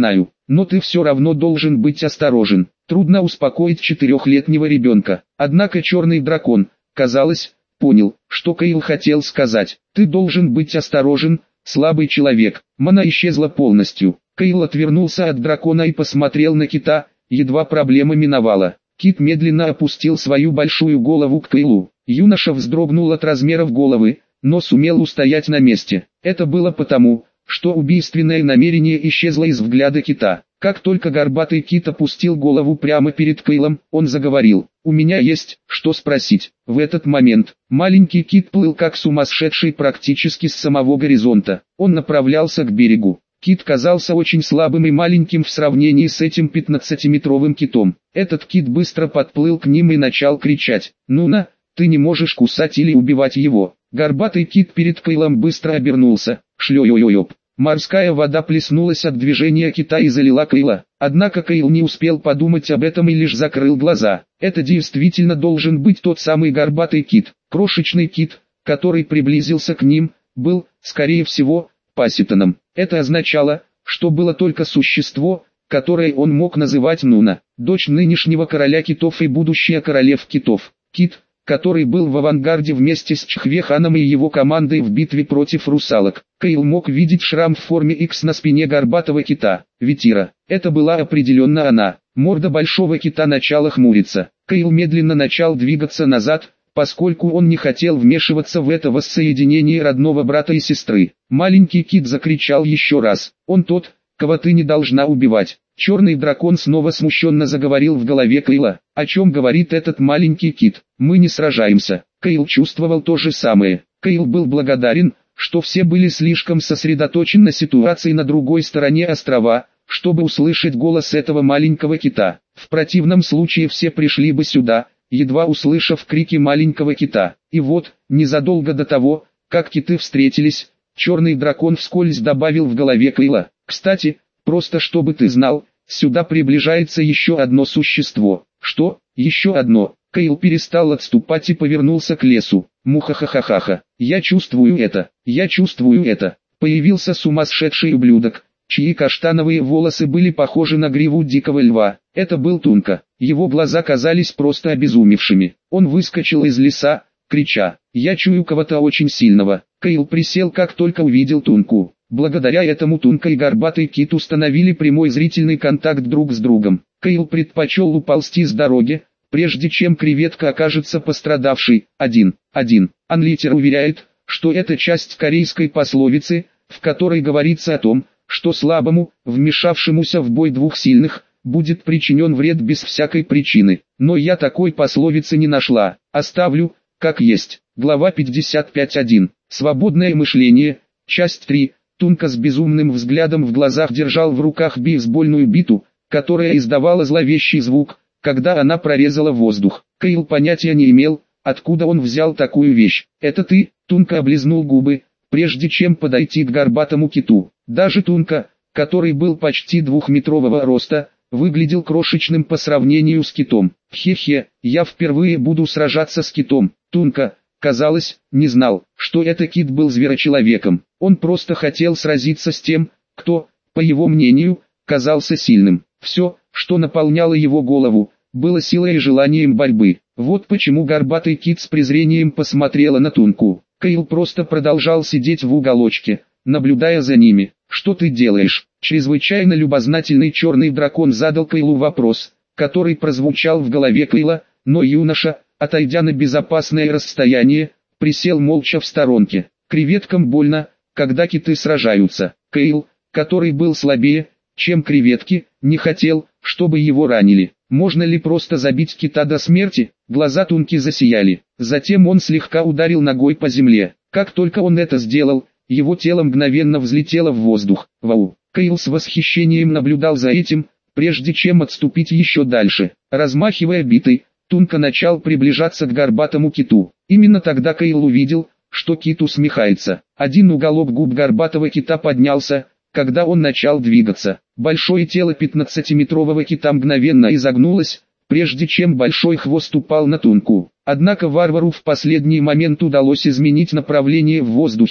Speaker 1: но ты все равно должен быть осторожен. Трудно успокоить четырехлетнего ребенка. Однако черный дракон, казалось, понял, что Кейл хотел сказать. Ты должен быть осторожен, слабый человек. Мана исчезла полностью. Кейл отвернулся от дракона и посмотрел на кита, едва проблема миновала. Кит медленно опустил свою большую голову к Кейлу. Юноша вздрогнул от размеров головы, но сумел устоять на месте. Это было потому, что убийственное намерение исчезло из взгляда кита. Как только горбатый кит опустил голову прямо перед Кейлом, он заговорил: «У меня есть, что спросить». В этот момент, маленький кит плыл как сумасшедший практически с самого горизонта. Он направлялся к берегу. Кит казался очень слабым и маленьким в сравнении с этим пятнадцатиметровым китом. Этот кит быстро подплыл к ним и начал кричать: «Нуна, ты не можешь кусать или убивать его». Горбатый кит перед Кейлом быстро обернулся. Шлё-ё-ё-ёп. Морская вода плеснулась от движения кита и залила Кейла. Однако Кейл не успел подумать об этом и лишь закрыл глаза. Это действительно должен быть тот самый горбатый кит. Крошечный кит, который приблизился к ним, был, скорее всего, Паситоном. Это означало, что было только существо, которое он мог называть Нуна, дочь нынешнего короля китов и будущая королев китов. Кит, который был в авангарде вместе с Чхвеханом и его командой в битве против русалок. Кейл мог видеть шрам в форме X на спине горбатого кита, Ветира. Это была определенно она. Морда большого кита начала хмуриться. Кейл медленно начал двигаться назад, поскольку он не хотел вмешиваться в это воссоединение родного брата и сестры. Маленький кит закричал еще раз: «Он тот, кого ты не должна убивать». Черный дракон снова смущенно заговорил в голове Кейла. О чем говорит этот маленький кит? Мы не сражаемся. Кейл чувствовал то же самое. Кейл был благодарен, что все были слишком сосредоточены на ситуации на другой стороне острова, чтобы услышать голос этого маленького кита. В противном случае все пришли бы сюда, едва услышав крики маленького кита. И вот, незадолго до того, как киты встретились, черный дракон вскользь добавил в голове Кейла: «Кстати, просто чтобы ты знал, сюда приближается еще одно существо». «Что? Еще одно?» Кейл перестал отступать и повернулся к лесу. Мухахахахаха. «Я чувствую это, я чувствую это». Появился сумасшедший ублюдок, чьи каштановые волосы были похожи на гриву дикого льва. Это был Тунка. Его глаза казались просто обезумевшими. Он выскочил из леса, крича: «Я чую кого-то очень сильного». Кейл присел, как только увидел Тунку. Благодаря этому Тунка и горбатый кит установили прямой зрительный контакт друг с другом. Кейл предпочел уползти с дороги, прежде чем креветка окажется пострадавшей. Один, один. Анлитер уверяет, что это часть корейской пословицы, в которой говорится о том, что слабому, вмешавшемуся в бой двух сильных, будет причинен вред без всякой причины. Но я такой пословицы не нашла. Оставлю, как есть. Глава пятьдесят пять точка один. Свободное мышление. Часть три. Тунка с безумным взглядом в глазах держал в руках бейсбольную биту, которая издавала зловещий звук, когда она прорезала воздух. Кейл понятия не имел, откуда он взял такую вещь. «Это ты?» Тунка облизнул губы, прежде чем подойти к горбатому киту. Даже Тунка, который был почти двухметрового роста, выглядел крошечным по сравнению с китом. «Хе-хе, я впервые буду сражаться с китом». Тунка, казалось, не знал, что это кит был зверочеловеком. Он просто хотел сразиться с тем, кто, по его мнению, казался сильным. Все, что наполняло его голову, было силой и желанием борьбы. Вот почему горбатый кит с презрением посмотрела на Тунку. Кейл просто продолжал сидеть в уголочке, наблюдая за ними. «Что ты делаешь?» Чрезвычайно любознательный черный дракон задал Кейлу вопрос, который прозвучал в голове Кейла, но юноша, отойдя на безопасное расстояние, присел молча в сторонке. Креветкам больно, когда киты сражаются. Кейл, который был слабее, чем креветки, не хотел, чтобы его ранили. Можно ли просто забить кита до смерти? Глаза Тунки засияли. Затем он слегка ударил ногой по земле. Как только он это сделал, его тело мгновенно взлетело в воздух. Вау! Кейл с восхищением наблюдал за этим, прежде чем отступить еще дальше. Размахивая битой, Тунка начал приближаться к горбатому киту. Именно тогда Кейл увидел, что кит усмехается. Один уголок губ горбатого кита поднялся, когда он начал двигаться. Большое тело пятнадцатиметрового кита мгновенно изогнулось, прежде чем большой хвост упал на Тунку. Однако варвару в последний момент удалось изменить направление в воздухе,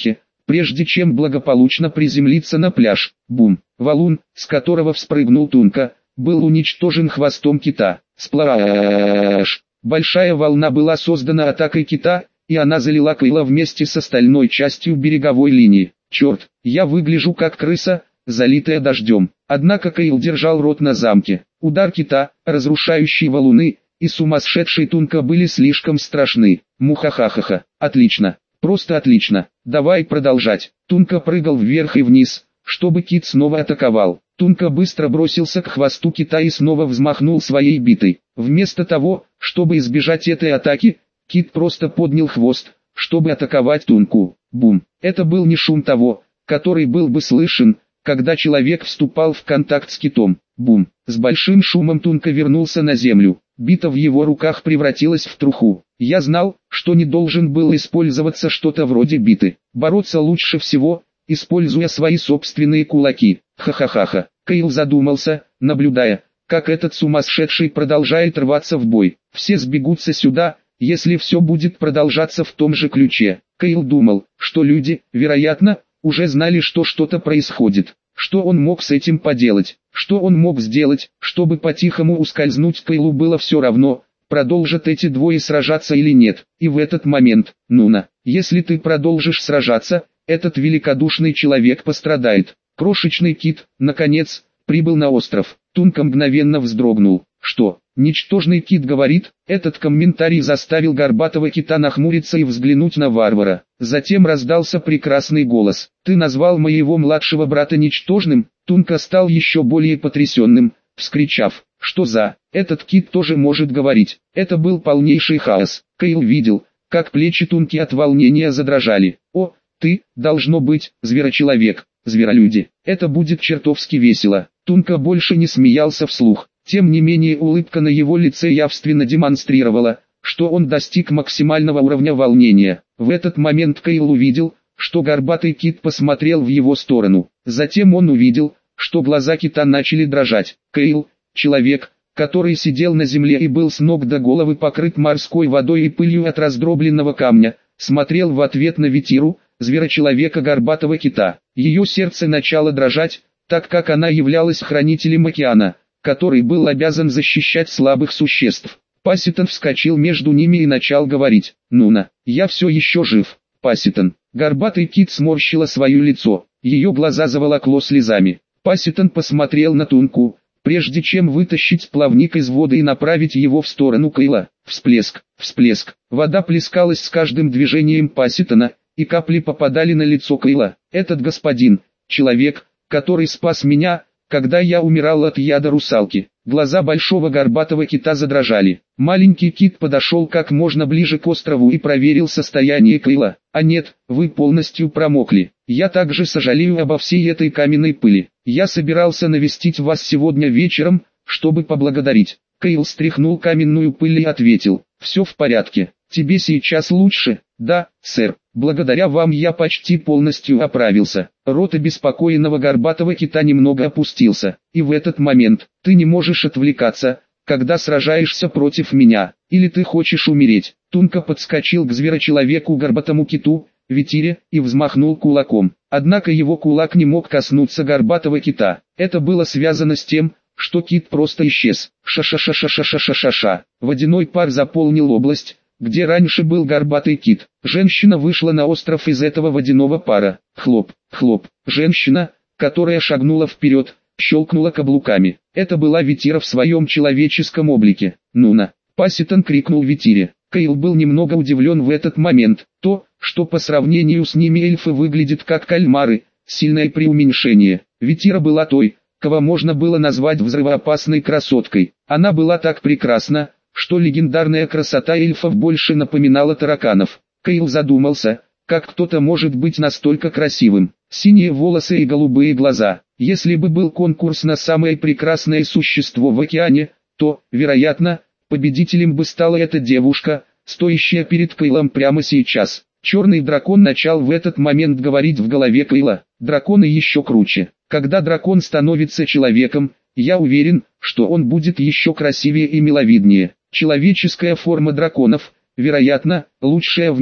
Speaker 1: прежде чем благополучно приземлиться на пляж. Бум! Валун, с которого вспрыгнул Тунка, был уничтожен хвостом кита. Сплаш! Большая волна была создана атакой кита, и она залила Кейла вместе с остальной частью береговой линии. Черт, я выгляжу как крыса, залитая дождем. Однако Кейл держал рот на замке. Удар кита, разрушающий валуны, и сумасшедший Тунка были слишком страшны. Мухахахаха. Отлично. Просто отлично. Давай продолжать. Тунка прыгал вверх и вниз, чтобы кит снова атаковал. Тунка быстро бросился к хвосту кита и снова взмахнул своей битой. Вместо того, чтобы избежать этой атаки, кит просто поднял хвост, чтобы атаковать Тунку. Бум. Это был не шум того, который был бы слышен, когда человек вступал в контакт с китом. Бум. С большим шумом Тунка вернулся на землю. Бита в его руках превратилась в труху. Я знал, что не должен был использоваться что-то вроде биты. Бороться лучше всего, используя свои собственные кулаки. Ха-ха-ха-ха. Кейл задумался, наблюдая, как этот сумасшедший продолжает рваться в бой. Все сбегутся сюда, если все будет продолжаться в том же ключе. Кейл думал, что люди, вероятно, уже знали, что что-то происходит. Что он мог с этим поделать? Что он мог сделать, чтобы по-тихому ускользнуть? Кейлу было все равно, продолжат эти двое сражаться или нет. И в этот момент, Нуна, если ты продолжишь сражаться, этот великодушный человек пострадает. Крошечный кит, наконец, прибыл на остров. Тунка мгновенно вздрогнул. Что? Ничтожный кит говорит? Этот комментарий заставил горбатого кита нахмуриться и взглянуть на варвара. Затем раздался прекрасный голос. «Ты назвал моего младшего брата ничтожным?» Тунка стал еще более потрясенным, вскричав: «Что за? Этот кит тоже может говорить». Это был полнейший хаос. Кейл видел, как плечи Тунки от волнения задрожали. «О, ты, должно быть, зверочеловек, зверолюди. Это будет чертовски весело». Тунка больше не смеялся вслух. Тем не менее улыбка на его лице явственно демонстрировала, что он достиг максимального уровня волнения. В этот момент Кейл увидел, что горбатый кит посмотрел в его сторону. Затем он увидел, что глаза кита начали дрожать. Кейл, человек, который сидел на земле и был с ног до головы покрыт морской водой и пылью от раздробленного камня, смотрел в ответ на Витиру, зверочеловека горбатого кита. Ее сердце начало дрожать, так как она являлась хранителем океана, который был обязан защищать слабых существ. Пасситон вскочил между ними и начал говорить: «Нуна, я все еще жив, Пасситон». Горбатый кит сморщила свое лицо, ее глаза заволокло слезами. Пасситон посмотрел на Тунку, прежде чем вытащить плавник из воды и направить его в сторону Кейла. Всплеск, всплеск. Вода плескалась с каждым движением Пасситона, и капли попадали на лицо Кейла. «Этот господин, человек, который спас меня, когда я умирал от яда русалки». Глаза большого горбатого кита задрожали. Маленький кит подошел как можно ближе к острову и проверил состояние Кейла. «А нет, вы полностью промокли. Я также сожалею обо всей этой каменной пыли. Я собирался навестить вас сегодня вечером, чтобы поблагодарить». Кейл стряхнул каменную пыль и ответил: «Все в порядке. Тебе сейчас лучше?» «Да, сэр. Благодаря вам я почти полностью оправился». Рот обеспокоенного горбатого кита немного опустился. «И в этот момент, ты не можешь отвлекаться, когда сражаешься против меня, или ты хочешь умереть?» Тунка подскочил к зверочеловеку горбатому киту, Витире, и взмахнул кулаком. Однако его кулак не мог коснуться горбатого кита. Это было связано с тем, что кит просто исчез. Ша-ша-ша-ша-ша-ша-ша-ша. Водяной пар заполнил область, где раньше был горбатый кит. Женщина вышла на остров из этого водяного пара. Хлоп, хлоп. Женщина, которая шагнула вперед, щелкнула каблуками. Это была Витира в своем человеческом облике. «Нуна!» Пасситон крикнул Витире. Кейл был немного удивлен в этот момент. То, что по сравнению с ними эльфы выглядят как кальмары, сильное преуменьшение. Витира была той, кого можно было назвать взрывоопасной красоткой. Она была так прекрасна, что легендарная красота эльфов больше напоминала тараканов. Кейл задумался, как кто-то может быть настолько красивым. Синие волосы и голубые глаза. Если бы был конкурс на самое прекрасное существо в океане, то, вероятно, победителем бы стала эта девушка, стоящая перед Кейлом прямо сейчас. Черный дракон начал в этот момент говорить в голове Кейла. Драконы еще круче. Когда дракон становится человеком, я уверен, что он будет еще красивее и миловиднее. Человеческая форма драконов, вероятно, лучшая в мире.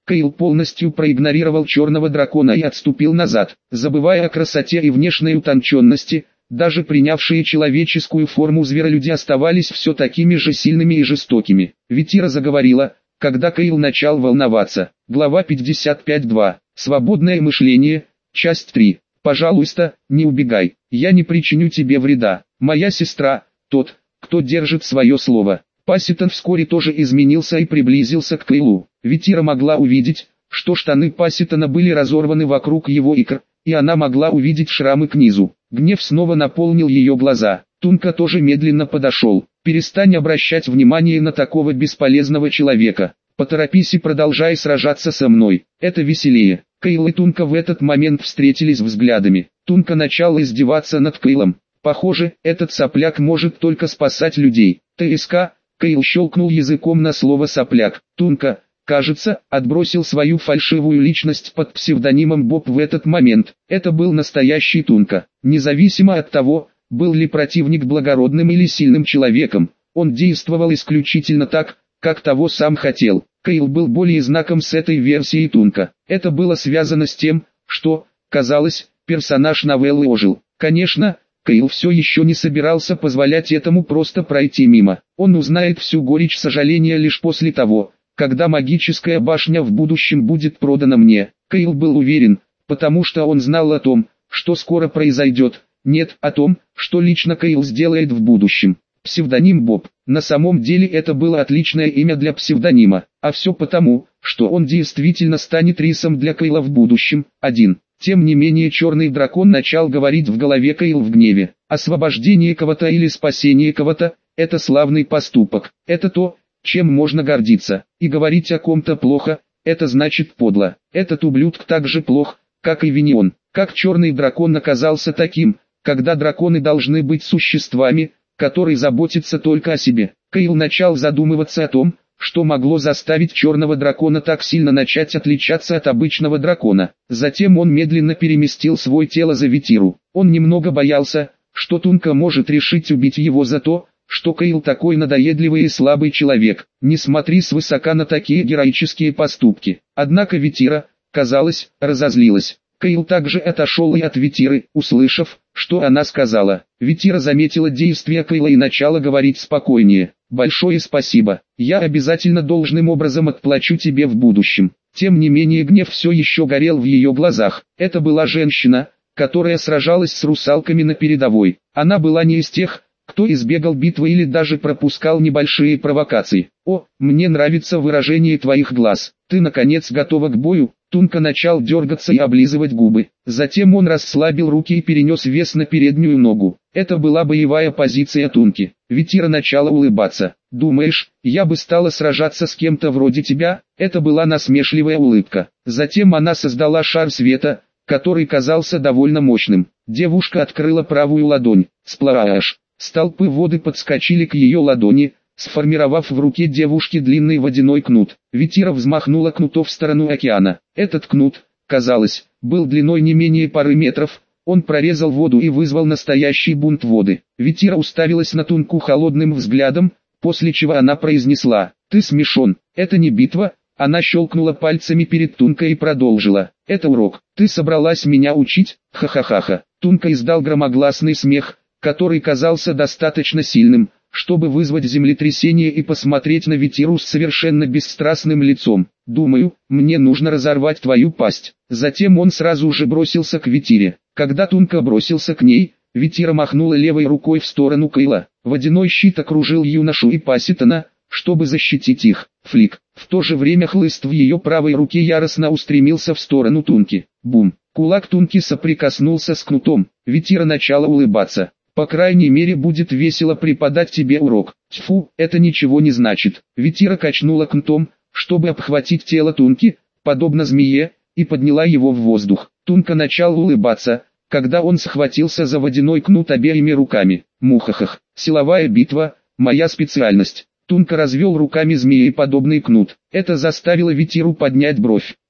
Speaker 1: Кейл полностью проигнорировал черного дракона и отступил назад, забывая о красоте и внешней утонченности. Даже принявшие человеческую форму зверолюди оставались все такими же сильными и жестокими. Витира заговорила, когда Кейл начал волноваться. Глава пятьдесят пять два. Свободное мышление. Часть три. Пожалуйста, не убегай. Я не причиню тебе вреда. Моя сестра, тот, кто держит свое слово. Пасситон вскоре тоже изменился и приблизился к Кейлу. Витира могла увидеть, что штаны Пасситона были разорваны вокруг его икр, и она могла увидеть шрамы к низу. Гнев снова наполнил ее глаза. Тунка тоже медленно подошел. «Перестань обращать внимание на такого бесполезного человека. Поторопись и продолжай сражаться со мной. Это веселее». Кейл и Тунка в этот момент встретились взглядами. Тунка начала издеваться над Кейлом. «Похоже, этот сопляк может только спасать людей». «ТСК». Кейл щелкнул языком на слово «сопляк». Тунка, кажется, отбросил свою фальшивую личность под псевдонимом Боб в этот момент. Это был настоящий Тунка. Независимо от того, был ли противник благородным или сильным человеком, он действовал исключительно так, как того сам хотел. Кейл был более знаком с этой версией Тунка. Это было связано с тем, что, казалось, персонаж новеллы ожил. Конечно, Кейл все еще не собирался позволять этому просто пройти мимо. Он узнает всю горечь сожаления лишь после того, когда магическая башня в будущем будет продана мне. Кейл был уверен, потому что он знал о том, что скоро произойдет, нет о том, что лично Кейл сделает в будущем. Псевдоним Боб. На самом деле это было отличное имя для псевдонима, а все потому, что он действительно станет рисом для Кейла в будущем. один. Тем не менее черный дракон начал говорить в голове Кейл в гневе. Освобождение кого-то или спасение кого-то – это славный поступок, это то, чем можно гордиться. И говорить о ком-то плохо – это значит подло. Этот ублюдок так же плох, как и Винион. Как черный дракон оказался таким, когда драконы должны быть существами, которые заботятся только о себе. Кейл начал задумываться о том, что могло заставить черного дракона так сильно начать отличаться от обычного дракона. Затем он медленно переместил свое тело за Витиру. Он немного боялся, что Тунка может решить убить его за то, что Кейл такой надоедливый и слабый человек. Не смотри свысока на такие героические поступки. Однако Витира, казалось, разозлилась. Кейл также отошел и от Витиры, услышав, что она сказала. Витира заметила действия Кейла и начала говорить спокойнее. «Большое спасибо, я обязательно должным образом отплачу тебе в будущем». Тем не менее гнев все еще горел в ее глазах. Это была женщина, которая сражалась с русалками на передовой. Она была не из тех, кто избегал битвы или даже пропускал небольшие провокации. «О, мне нравится выражение твоих глаз. Ты наконец готова к бою?» Тунка начал дергаться и облизывать губы. Затем он расслабил руки и перенес вес на переднюю ногу. Это была боевая позиция Тунки. Витира начала улыбаться. «Думаешь, я бы стала сражаться с кем-то вроде тебя?» Это была насмешливая улыбка. Затем она создала шар света, который казался довольно мощным. Девушка открыла правую ладонь. Сплааш. Столпы воды подскочили к ее ладони, сформировав в руке девушки длинный водяной кнут. Витира взмахнула кнутом в сторону океана. Этот кнут, казалось, был длиной не менее пары метров. Он прорезал воду и вызвал настоящий бунт воды. Витира уставилась на Тунку холодным взглядом, после чего она произнесла: «Ты смешон, это не битва». Она щелкнула пальцами перед Тункой и продолжила: «Это урок. Ты собралась меня учить? Ха-ха-ха-ха». Тунка издал громогласный смех, который казался достаточно сильным, чтобы вызвать землетрясение и посмотреть на Витиру с совершенно бесстрастным лицом. «Думаю, мне нужно разорвать твою пасть». Затем он сразу же бросился к Витире. Когда Тунка бросился к ней, Витира махнула левой рукой в сторону Кейла. Водяной щит окружил юношу и Пасситона, чтобы защитить их. Флик. В то же время хлыст в ее правой руке яростно устремился в сторону Тунки. Бум. Кулак Тунки соприкоснулся с кнутом. Витира начала улыбаться. «По крайней мере будет весело преподать тебе урок». «Тьфу, это ничего не значит». Витира качнула кнутом, чтобы обхватить тело Тунки, подобно змее, и подняла его в воздух. Тунка начал улыбаться, когда он схватился за водяной кнут обеими руками. Мухахах. Силовая битва – моя специальность. Тунка развел руками змееподобный кнут. Это заставило Витиру поднять бровь.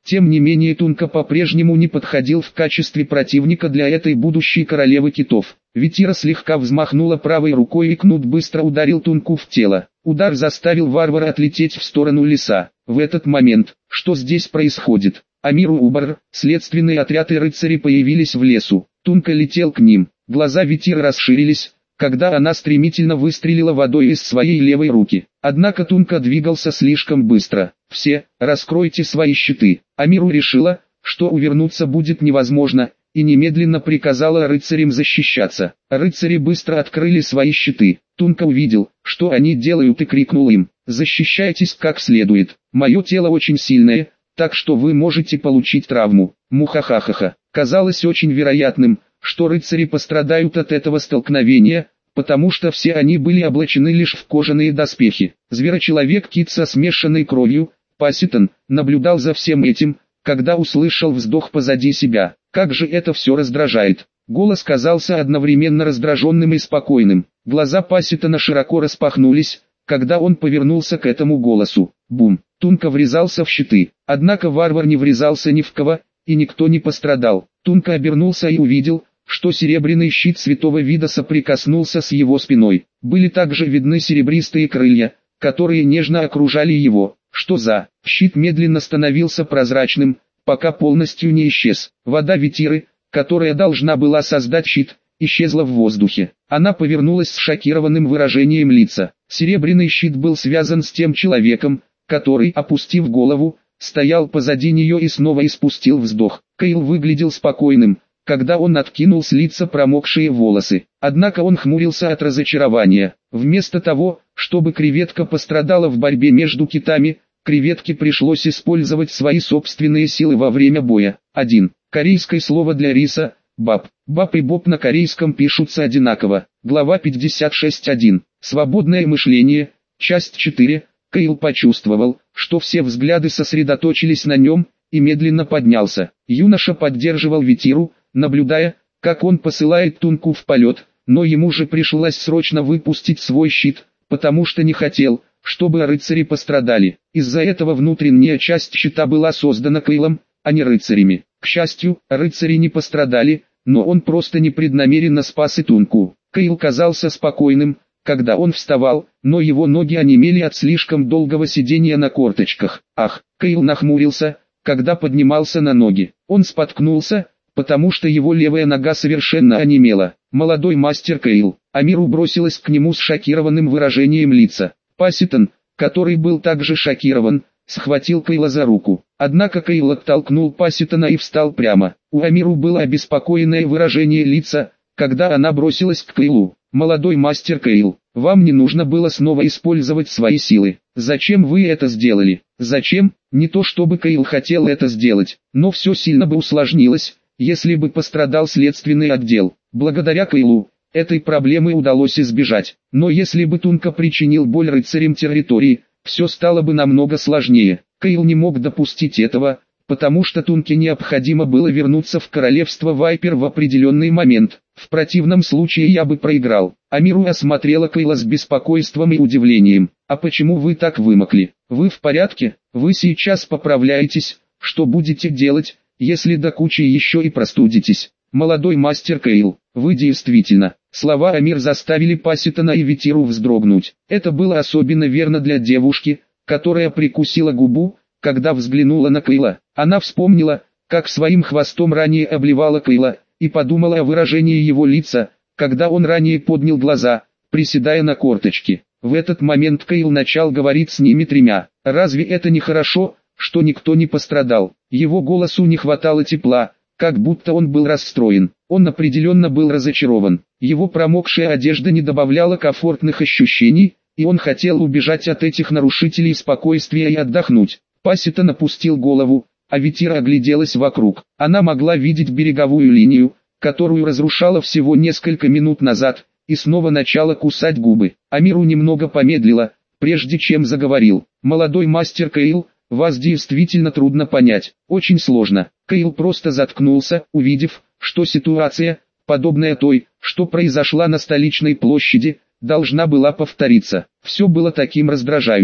Speaker 1: Тем не менее Тунка по-прежнему не подходил в качестве противника для этой будущей королевы китов. Витира слегка взмахнула правой рукой и кнут быстро ударил Тунку в тело. Удар заставил варвара отлететь в сторону леса. В этот момент, что здесь происходит? Амиру Убар, следственный отряд и рыцари появились в лесу. Тунка летел к ним. Глаза Витира расширились, когда она стремительно выстрелила водой из своей левой руки. Однако Тунка двигался слишком быстро. «Все, раскройте свои щиты». Амиру решила, что увернуться будет невозможно, и немедленно приказала рыцарям защищаться. Рыцари быстро открыли свои щиты. Тунка увидел, что они делают, и крикнул им: «Защищайтесь как следует. Мое тело очень сильное, так что вы можете получить травму». Мухахахаха. Казалось очень вероятным, что рыцари пострадают от этого столкновения, потому что все они были облачены лишь в кожаные доспехи. Зверочеловек-кит со смешанной кровью, Паситон, наблюдал за всем этим, когда услышал вздох позади себя. Как же это все раздражает. Голос казался одновременно раздраженным и спокойным. Глаза Паситона широко распахнулись, когда он повернулся к этому голосу. Бум! Тунка врезался в щиты. Однако варвар не врезался ни в кого, и никто не пострадал. Тунка обернулся и увидел, что серебряный щит святого вида соприкоснулся с его спиной. Были также видны серебристые крылья, которые нежно окружали его. Что за? Щит медленно становился прозрачным, пока полностью не исчез. Вода Витиры, которая должна была создать щит, исчезла в воздухе. Она повернулась с шокированным выражением лица. Серебряный щит был связан с тем человеком, который, опустив голову, стоял позади нее и снова испустил вздох. Кейл выглядел спокойным, когда он откинул с лица промокшие волосы. Однако он хмурился от разочарования. Вместо того, чтобы креветка пострадала в борьбе между китами, креветке пришлось использовать свои собственные силы во время боя. один. Корейское слово для риса – баб. Баб и боб на корейском пишутся одинаково. Глава пятьдесят шесть точка один. Свободное мышление. Часть четыре. Кейл почувствовал, что все взгляды сосредоточились на нем, и медленно поднялся. Юноша поддерживал Витиру, наблюдая, как он посылает Тунку в полет, но ему же пришлось срочно выпустить свой щит, потому что не хотел, чтобы рыцари пострадали. Из-за этого внутренняя часть щита была создана Кейлом, а не рыцарями. К счастью, рыцари не пострадали, но он просто непреднамеренно спас и Тунку. Кейл казался спокойным, когда он вставал, но его ноги онемели от слишком долгого сидения на корточках. Ах, Кейл нахмурился, когда поднимался на ноги. Он споткнулся, потому что его левая нога совершенно онемела. Молодой мастер Кейл. Амиру бросилась к нему с шокированным выражением лица. Паситон, который был также шокирован, схватил Кейла за руку. Однако Кейл оттолкнул Паситона и встал прямо. У Амиру было обеспокоенное выражение лица, когда она бросилась к Кейлу. «Молодой мастер Кейл, вам не нужно было снова использовать свои силы. Зачем вы это сделали?» «Зачем?» Не то чтобы Кейл хотел это сделать, но все сильно бы усложнилось, если бы пострадал следственный отдел. Благодаря Кейлу этой проблемы удалось избежать. Но если бы Тунка причинил боль рыцарям территории, все стало бы намного сложнее. Кейл не мог допустить этого, потому что Тунке необходимо было вернуться в королевство Вайпер в определенный момент. В противном случае я бы проиграл. Амиру осмотрела Кейла с беспокойством и удивлением. «А почему вы так вымокли? Вы в порядке? Вы сейчас поправляетесь? Что будете делать, если до кучи еще и простудитесь?» «Молодой мастер Кейл, вы действительно...» Слова Амир заставили Паситона и Витиру вздрогнуть. Это было особенно верно для девушки, которая прикусила губу, когда взглянула на Кейла. Она вспомнила, как своим хвостом ранее обливала Кейла, и подумала о выражении его лица, когда он ранее поднял глаза, приседая на корточки. В этот момент Кейл начал говорить с ними тремя. «Разве это не хорошо, что никто не пострадал?» Его голосу не хватало тепла, как будто он был расстроен. Он определенно был разочарован. Его промокшая одежда не добавляла комфортных ощущений, и он хотел убежать от этих нарушителей спокойствия и отдохнуть. Паситон опустил голову, а Витира огляделась вокруг. Она могла видеть береговую линию, которую разрушала всего несколько минут назад, и снова начала кусать губы. Амиру немного помедлила, прежде чем заговорил. «Молодой мастер Кейл, вас действительно трудно понять, очень сложно». Кейл просто заткнулся, увидев, что ситуация, подобная той, что произошла на столичной площади, должна была повториться. Все было таким раздражающим.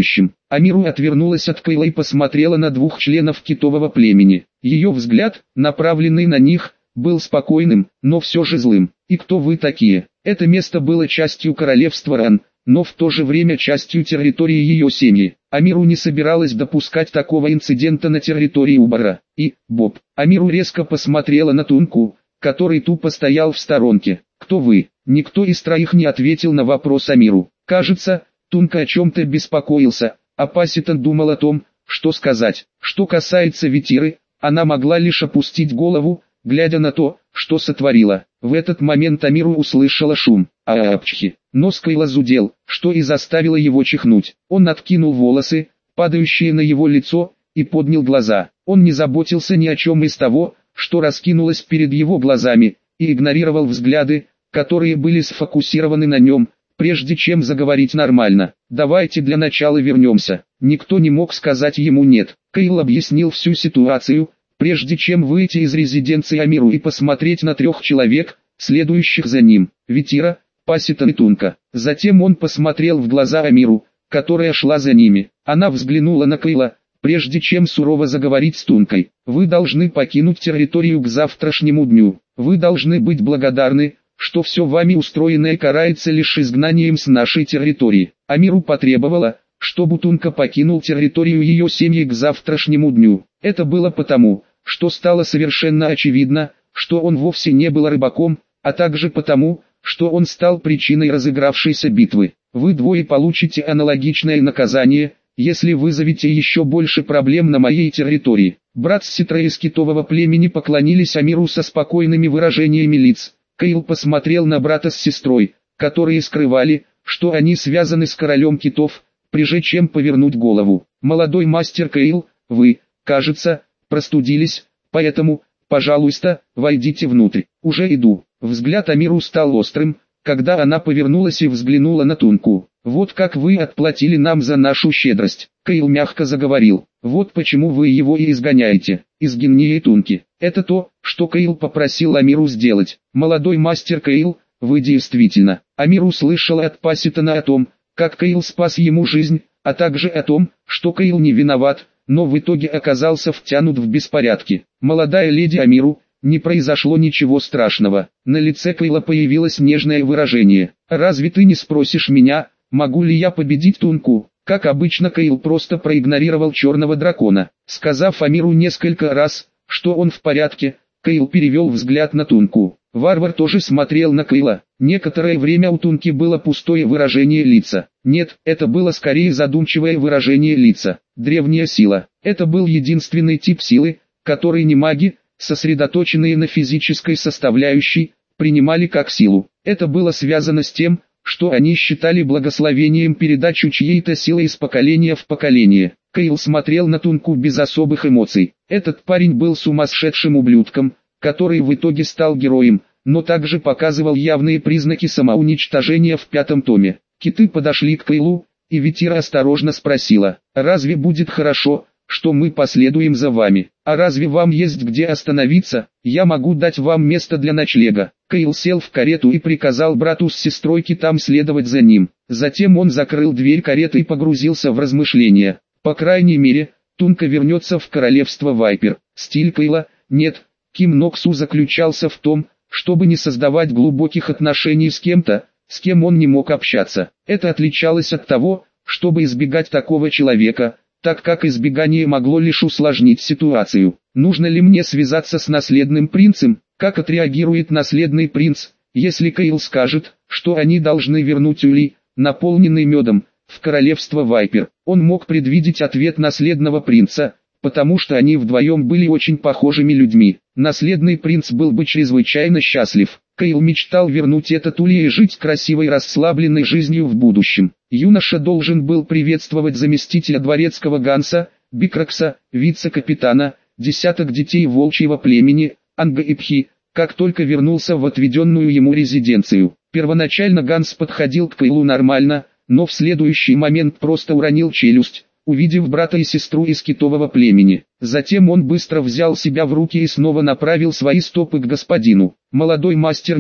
Speaker 1: Амиру отвернулась от Кейла и посмотрела на двух членов китового племени. Ее взгляд, направленный на них, был спокойным, но все же злым. «И кто вы такие?» Это место было частью королевства Ран, но в то же время частью территории ее семьи. Амиру не собиралась допускать такого инцидента на территории Убара. И, Боб, Амиру резко посмотрела на Тунку, который тупо стоял в сторонке. «Кто вы?» Никто из троих не ответил на вопрос Амиру. Кажется, Тунка о чем-то беспокоился, а Паситон думал о том, что сказать. Что касается Ветиры, она могла лишь опустить голову, глядя на то, что сотворила. В этот момент Амиру услышала шум. «Аапчхи!» Нос Кейла зудел, что и заставило его чихнуть. Он откинул волосы, падающие на его лицо, и поднял глаза. Он не заботился ни о чем из того, что раскинулось перед его глазами, и игнорировал взгляды, которые были сфокусированы на нем, прежде чем заговорить нормально. «Давайте для начала вернемся». Никто не мог сказать ему «нет». Кейл объяснил всю ситуацию, прежде чем выйти из резиденции Амиру и посмотреть на трех человек, следующих за ним. Ветира, Паситон и Тунка. Затем он посмотрел в глаза Амиру, которая шла за ними. Она взглянула на Кейла, прежде чем сурово заговорить с Тункой. «Вы должны покинуть территорию к завтрашнему дню. Вы должны быть благодарны, что все вами устроенное карается лишь изгнанием с нашей территории». Амиру потребовала, чтобы Тунка покинул территорию ее семьи к завтрашнему дню. Это было потому, что стало совершенно очевидно, что он вовсе не был рыбаком, а также потому, что он стал причиной разыгравшейся битвы. «Вы двое получите аналогичное наказание, если вызовете еще больше проблем на моей территории». Брат с сестрой из китового племени поклонились Амиру со спокойными выражениями лиц. Кейл посмотрел на брата с сестрой, которые скрывали, что они связаны с королем китов, прежде чем повернуть голову. «Молодой мастер Кейл, вы, кажется, простудились, поэтому, пожалуйста, войдите внутрь». «Уже иду». Взгляд Амиру стал острым, когда она повернулась и взглянула на Тунку. «Вот как вы отплатили нам за нашу щедрость». Кейл мягко заговорил. «Вот почему вы его и изгоняете. Изгнание Тунки. Это то, что Кейл попросил Амиру сделать. Молодой мастер Кейл, вы действительно». Амир услышал от Паситона о том, как Кейл спас ему жизнь, а также о том, что Кейл не виноват, но в итоге оказался втянут в беспорядки. «Молодая леди Амиру, не произошло ничего страшного». На лице Кейла появилось нежное выражение. «Разве ты не спросишь меня, могу ли я победить Тунку?» Как обычно, Кейл просто проигнорировал черного дракона. Сказав Амиру несколько раз, что он в порядке, Кейл перевел взгляд на Тунку. Варвар тоже смотрел на Кейла. Некоторое время у Тунки было пустое выражение лица. Нет, это было скорее задумчивое выражение лица. Древняя сила. Это был единственный тип силы, который не маги, сосредоточенные на физической составляющей, принимали как силу. Это было связано с тем, что они считали благословением передачу чьей-то силы из поколения в поколение. Кейл смотрел на Тунку без особых эмоций. Этот парень был сумасшедшим ублюдком, который в итоге стал героем, но также показывал явные признаки самоуничтожения в пятом томе. Киты подошли к Кейлу, и Ветира осторожно спросила: «Разве будет хорошо, что мы последуем за вами? А разве вам есть где остановиться? Я могу дать вам место для ночлега». Кейл сел в карету и приказал брату с сестрой Китам следовать за ним. Затем он закрыл дверь кареты и погрузился в размышления. По крайней мере, Тунка вернется в королевство Вайпер. Стиль Кейла, нет, Ким Ноксу заключался в том, чтобы не создавать глубоких отношений с кем-то, с кем он не мог общаться. Это отличалось от того, чтобы избегать такого человека, так как избегание могло лишь усложнить ситуацию. Нужно ли мне связаться с наследным принцем? Как отреагирует наследный принц, если Кейл скажет, что они должны вернуть улей, наполненный медом, в королевство Вайпер? Он мог предвидеть ответ наследного принца, потому что они вдвоем были очень похожими людьми. Наследный принц был бы чрезвычайно счастлив. Кейл мечтал вернуть этот улей и жить красивой расслабленной жизнью в будущем. Юноша должен был приветствовать заместителя дворецкого Ганса, Бикракса, вице-капитана, десяток детей волчьего племени, Анга и Пхи, как только вернулся в отведенную ему резиденцию. Первоначально Ганс подходил к Кейлу нормально, но в следующий момент просто уронил челюсть, увидев брата и сестру из китового племени. Затем он быстро взял себя в руки и снова направил свои стопы к господину. «Молодой мастер Ним,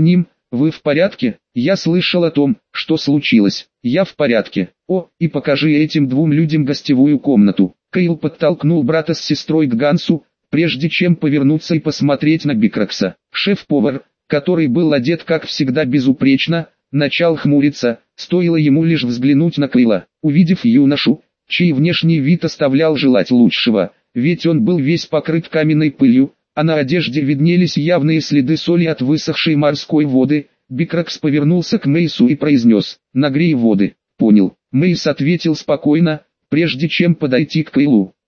Speaker 1: Вы в порядке? Я слышал о том, что случилось. Я в порядке. О, и покажи этим двум людям гостевую комнату. Кейл подтолкнул брата с сестрой к Гансу, прежде чем повернуться и посмотреть на Бикракса. Шеф-повар, который был одет как всегда безупречно, начал хмуриться, стоило ему лишь взглянуть на Кейла. Увидев юношу, чей внешний вид оставлял желать лучшего, ведь он был весь покрыт каменной пылью, а на одежде виднелись явные следы соли от высохшей морской воды, Бикракс повернулся к Мейсу и произнес: «Нагрей воды». «Понял». Мейс ответил спокойно, прежде чем подойти к Кейлу.